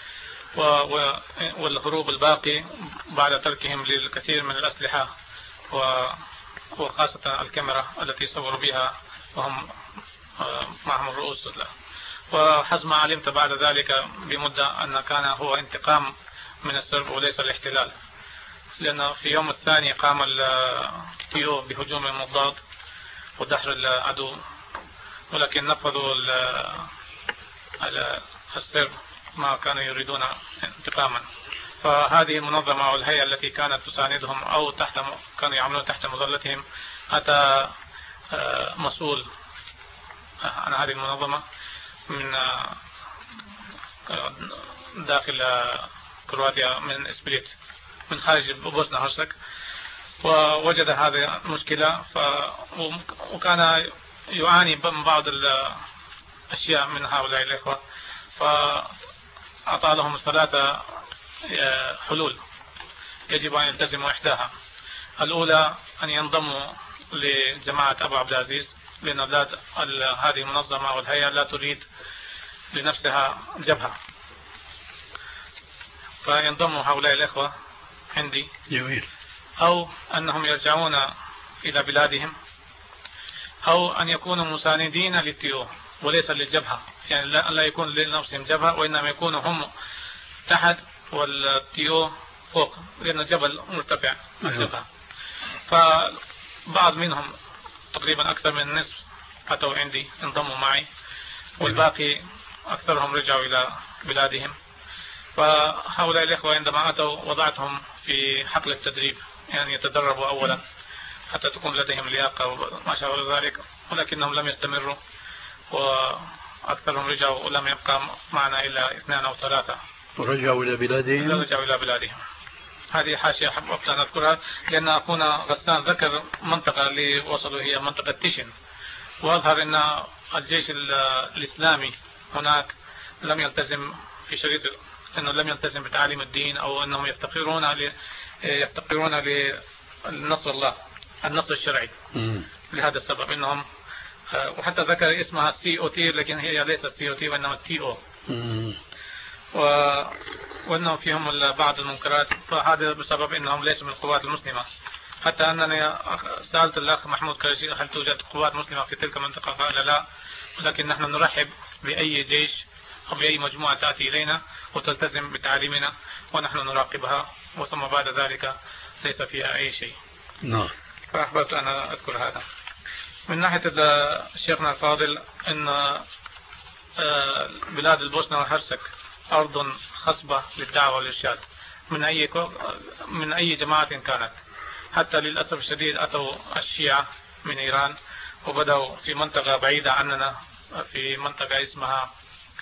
والهروب الباقي بعد تركهم للكثير من الأسلحة وخاصة الكاميرا التي صوروا بها وهم معهم الرؤوس. وحسب ما علمت بعد ذلك بمدة أن كان هو انتقام من الصرب وليس الاحتلال، لأن في يوم الثاني قام التيو بهجوم مضاد ودحر العدو، ولكن نفذوا الصرب ما كانوا يريدون انتقاما. فهذه المنظمة والهيئة التي كانت تساندهم أو تحت كانوا يعملون تحت مظلتهم، أتى مسؤول عن هذه المنظمة من داخل كرواتيا من إسبليت من خارج بوسنا هرسك، ووجد هذه المشكلة ف... وكان يعاني من بعض الأشياء من هؤلاء الإخوة، فأعطى لهم ثلاثة حلول يجب أن يلتزموا إحداها. الأولى أن ينضموا لجماعة أبو عبد العزيز، لأن هذه المنظمة والهيئة لا تريد لنفسها جبهة، فينضموا هؤلاء الإخوة عندي. جميل. أو أنهم يرجعون إلى بلادهم، أو أن يكونوا مساندين للتيو وليس للجبهة، يعني لا يكون لنفسهم جبهة وإنما يكونوا هم تحت والتيو فوق، لأن الجبل مرتفع الجبهة. فبعض منهم تقريبا أكثر من النصف أتوا عندي انضموا معي، والباقي وأكثرهم رجعوا إلى بلادهم. فهؤلاء الإخوة عندما أتوا وضعتهم في حقل التدريب، يعني يتدربوا أولا حتى تكون لديهم لياقة وما شابه ذلك، ولكنهم لم يستمروا وأكثرهم رجعوا ولم يبقى معنا إلا اثنان أو ثلاثة ورجعوا إلى بلادهم. رجعوا إلى بلادهم. هذه حاشية حببت أن أذكرها، لأن أخونا غسان ذكر منطقة اللي وصلوا هي منطقة تيشن، وأظهر أن الجيش الإسلامي هناك لم يلتزم في شريط أنه لم يلتزم بتعاليم الدين، أو أنهم يفتقرون ل يفتقرون للنصر الله النصر الشرعي. م. لهذا السبب أنهم، وحتى ذكر اسمها سي او تي، لكن هي ليست سي او تي وإنما تي او، و... وأنهم فيهم بعض المنكرات. فهذا بسبب أنهم ليسوا من القوات المسلمة. حتى أنني سألت الأخ محمود كرشي هل توجد قوات مسلمة في تلك المنطقة؟ قال لا، لكن نحن نرحب بأي جيش أو بأي مجموعة تأتي إلينا وتلتزم بتعليمنا ونحن نراقبها، وثم بعد ذلك ليس فيها أي شيء. نعم. فأحببت أن أذكر هذا. من ناحية شيخنا الفاضل، أن بلاد البوسنة والهرسك أرض خصبة للدعوة والإرشاد من أي من أي جماعة كانت. حتى للأسف الشديد أتوا الشيعة من إيران وبدأوا في منطقة بعيدة عننا، في منطقة اسمها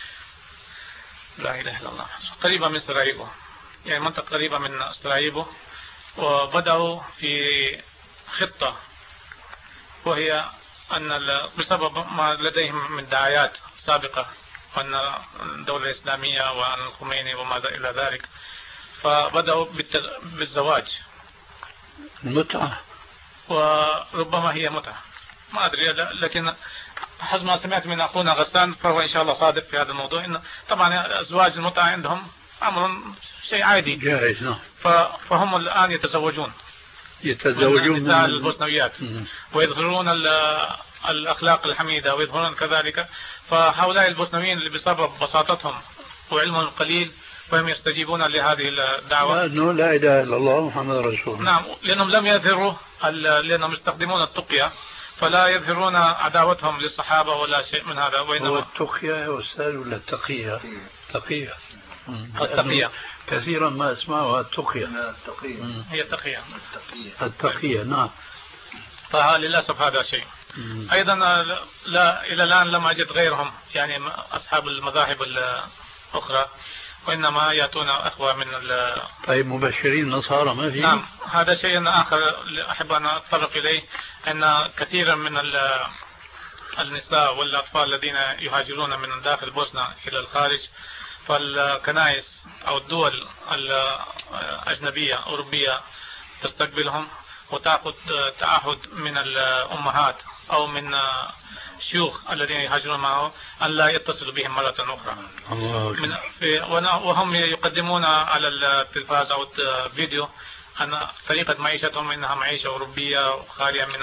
لا إله إلا الله قريبة من سراييفو، يعني منطقة قريبة من سراييفو، وبدأوا في خطة، وهي أن بسبب ما لديهم من دعايات سابقة وأن الدولة الإسلامية وأن الخميني وما إلى ذلك، فبدأوا بالزواج. متعة، وربما هي متعة، ما أدري، لكن حسب ما سمعت من أخونا غسان فهو إن شاء الله صادق في هذا الموضوع. إن طبعا أزواج المتعة عندهم أمر شيء عادي جائز. نعم. فهم الآن يتزوجون يتزوجون من البوسنويات ويظهرون الأخلاق الحميدة ويظهرون كذلك. فهؤلاء البوسنويين اللي بسبب بساطتهم وعلمهم القليل فهم يستجيبون لهذه الدعوة، لأنه لا إله إلا الله محمد رسول الله. نعم، لأنهم لم يظهروا، لأنهم يستخدمون التقية، فلا يظهرون عداوتهم للصحابة ولا شيء من هذا. وإنما هو التقية يا أستاذ ولا التقية؟ تقية. التقية كثيرا ما اسمعها التقية. التقية هي التقية. التقية. نعم. فللأسف هذا شيء. مم. أيضا لا إلى الآن لم أجد غيرهم، يعني أصحاب المذاهب الأخرى، وإنما يأتون أخوة من ال طيب مبشرين نصارى ما في؟ نعم، هذا شيء آخر أحب أن أتطرق إليه، أن كثيرا من النساء والأطفال الذين يهاجرون من داخل بوسنة إلى الخارج، فالكنائس أو الدول الأجنبية أوروبية تستقبلهم وتأخذ تعهد من الأمهات أو من الشيوخ الذين يهاجرون معه أن لا يتصلوا بهم مرة أخرى. من في وهم يقدمون على التلفاز أو الفيديو أن طريقة معيشتهم إنها معيشة أوروبية خالية من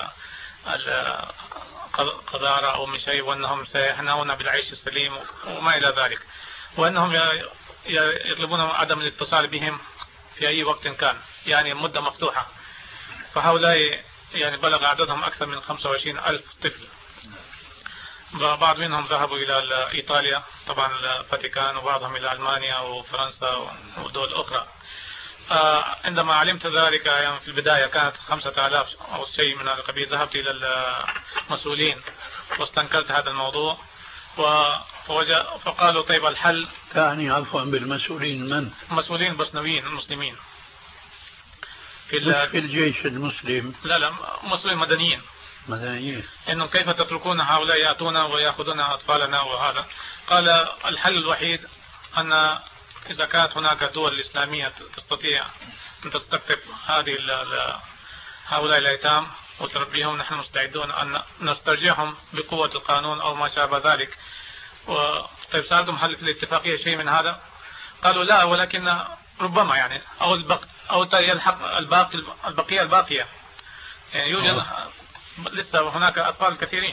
القذارة أو من شيء، وأنهم سيهنون بالعيش السليم وما إلى ذلك، وأنهم يطلبون عدم الاتصال بهم في أي وقت كان، يعني مدة مفتوحة. فهؤلاء يعني بلغ عددهم أكثر من خمسة وعشرين ألف طفل. بعض منهم ذهبوا إلى إيطاليا طبعا الفاتيكان، وبعضهم إلى ألمانيا وفرنسا ودول أخرى. عندما علمت ذلك يعني في البداية كانت خمسة آلاف أو شيء من القبيل، ذهبت إلى المسؤولين واستنكرت هذا الموضوع، فقالوا طيب الحل. تعني عفوا بالمسؤولين من؟ مسؤولين بوسنويين المسلمين في, في الجيش المسلم. لا لا مسؤولين مدنيين. مدنيين. إنه كيف تتركون هؤلاء يأتون ويأخذون أطفالنا وهذا. قال الحل الوحيد أن إذا كانت هناك دول إسلامية تستطيع أن تستقطب هذه هؤلاء الأيتام وتربيهم، نحن مستعدون أن نسترجعهم بقوة القانون أو ما شابه ذلك. طيب سألتم هل في الاتفاقية شيء من هذا؟ قالوا لا، ولكن ربما يعني أو البق أو يلحق الباقي البقية الباقية، يعني يوجد لسه هناك أطفال كثيرين.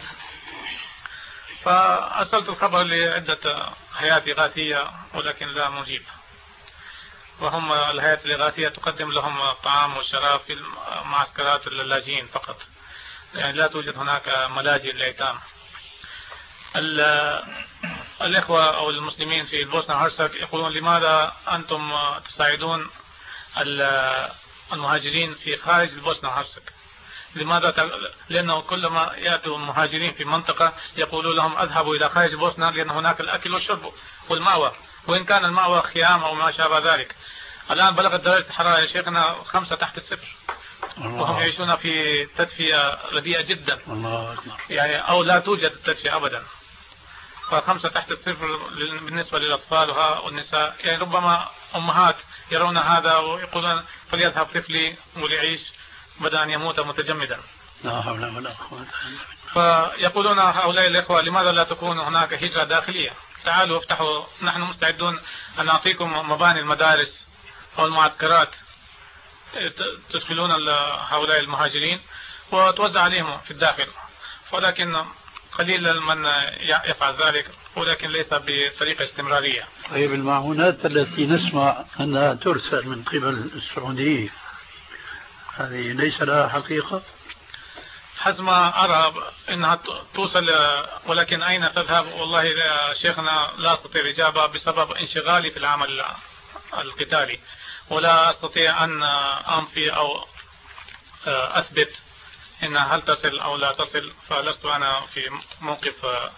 فأرسلت الخبر لعدة هيئات إغاثية ولكن لا مجيب، وهم الهيئات الإغاثية تقدم لهم الطعام والشراب في معسكرات اللاجئين فقط، يعني لا توجد هناك ملاجئ للأيتام. الإخوة أو المسلمين في البوسنة والهرسك يقولون لماذا أنتم تساعدون المهاجرين في خارج البوسنة والهرسك؟ لماذا؟ لأنه كلما يأتوا المهاجرين في منطقة يقولوا لهم اذهبوا إلى خارج البوسنة لأن هناك الأكل والشرب والمأوى، وإن كان المأوى خيام أو ما شابه ذلك. الآن بلغت درجة الحرارة يا شيخنا خمسة تحت الصفر، وهم يعيشون في تدفئة رديئة جدا، يعني أو لا توجد تدفئة أبدا. فخمسة تحت الصفر بالنسبة للأطفال والنساء، يعني ربما أمهات يرون هذا ويقولون فليذهب طفلي وليعيش بدأ أن يموت متجمدا. لا حول ولا قوة إلا بالله. فيقولون هؤلاء الإخوة لماذا لا تكون هناك هجرة داخلية؟ تعالوا افتحوا، نحن مستعدون أن نعطيكم مباني المدارس أو المعسكرات تدخلون هؤلاء المهاجرين وتوزع عليهم في الداخل، ولكن قليل من يفعل ذلك، ولكن ليس بطريقة استمرارية. طيب المعونات التي نسمع أنها ترسل من قبل السعودية هذه ليس لها حقيقة؟ حسب ما أرى أنها توصل، ولكن أين تذهب؟ والله يا شيخنا لا أستطيع الإجابة بسبب انشغالي في العمل القتالي، ولا أستطيع أن أنفي أو أثبت إنها هل تصل أو لا تصل، فلست أنا في موقف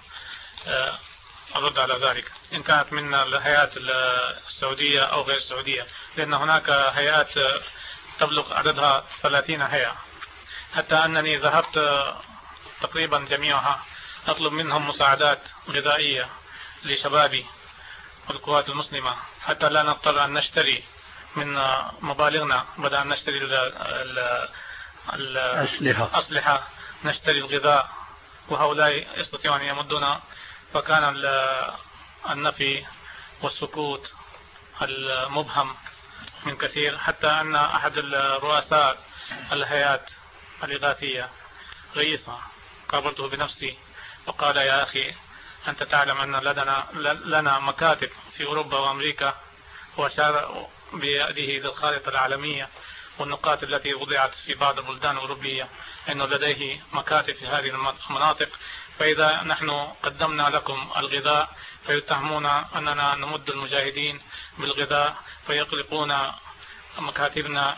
أرد على ذلك إن كانت من الهيئات السعودية أو غير السعودية، لأن هناك هيئات تبلغ عددها ثلاثين هيئة، حتى أنني ذهبت تقريبا جميعها أطلب منهم مساعدات غذائية لشبابي والقوات المسلمة، حتى لا نضطر أن نشتري من مبالغنا، بدأ أن نشتري الأسلحة، نشتري الغذاء، وهؤلاء يستطيعون أن يمدون. فكان النفي والسكوت المبهم من كثير، حتى أن أحد الرؤساء الهيئات الإغاثية رئيسها قابلته بنفسي وقال يا أخي أنت تعلم أن لنا, لنا مكاتب في أوروبا وأمريكا، وأشار بيده للخارطة العالمية والنقاط التي وضعت في بعض البلدان الأوروبية أنه لديه مكاتب في هذه المناطق، فإذا نحن قدمنا لكم الغذاء فيتهمون أننا نمد المجاهدين بالغذاء فيقلقون مكاتبنا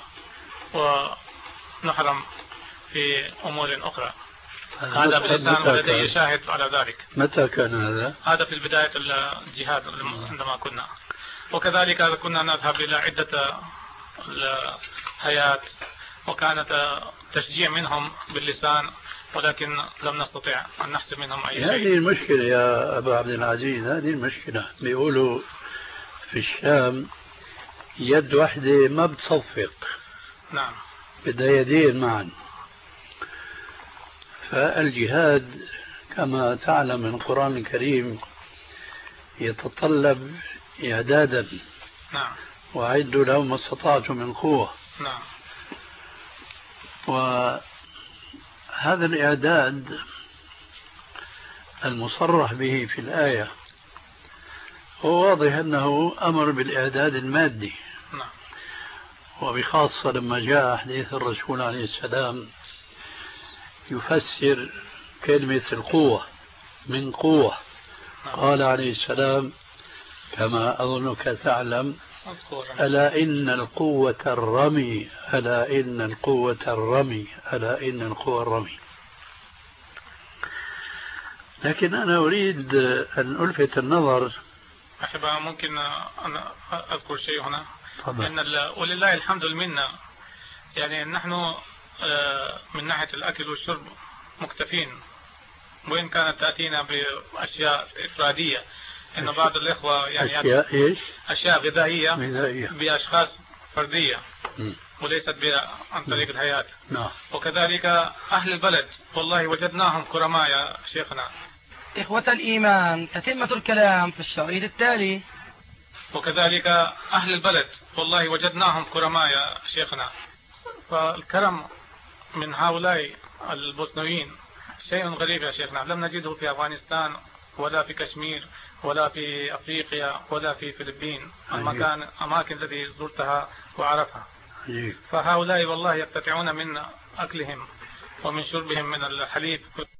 ونحرم في أمور أخرى. هذا بلسان ولدي شاهد على ذلك. متى كان هذا؟ هذا في بداية الجهاد عندما كنا، وكذلك كنا نذهب إلى عدة الهيئات وكانت تشجيع منهم باللسان، ولكن لم نستطيع أن نحسب منهم أي شيء. هذه المشكلة يا أبا عبد العزيز، هذه المشكلة. بيقولوا في الشام يد واحدة ما بتصفق، نعم، بدها يدين معا. فالجهاد كما تعلم من القرآن الكريم يتطلب إعدادا، نعم، وأعدوا لهم ما استطعتم من قوة. نعم. وهذا الإعداد المصرح به في الآية هو واضح أنه أمر بالإعداد المادي، نعم. وبخاصة لما جاء حديث الرسول عليه السلام يفسر كلمة القوة من قوة، قال عليه السلام كما أظنك تعلم ألا إن القوة الرمي ألا إن القوة الرمي ألا إن القوة الرمي. لكن أنا أريد أن ألفت النظر. أحب ممكن أن أذكر شيء هنا؟ طبعا. أن ولله الحمد المنة، يعني نحن من ناحية الأكل والشرب مكتفين، وإن كانت تأتينا بأشياء إفرادية، إن بعض الإخوة يعني أشياء إيش؟ أشياء غذائية غذائية بأشخاص فردية م. وليست عن طريق الهيئات. نعم. وكذلك أهل البلد والله وجدناهم كرماء يا شيخنا. إخوة الإيمان، تتمة الكلام في الشريط التالي. وكذلك أهل البلد والله وجدناهم كرماء يا شيخنا. فالكرم من هؤلاء البوسنويين شيء غريب يا شيخنا، لم نجده في أفغانستان ولا في كشمير ولا في أفريقيا ولا في فلبين، المكان أماكن التي زرتها وعرفها. فهؤلاء والله يقتطعون من أكلهم ومن شربهم من الحليب.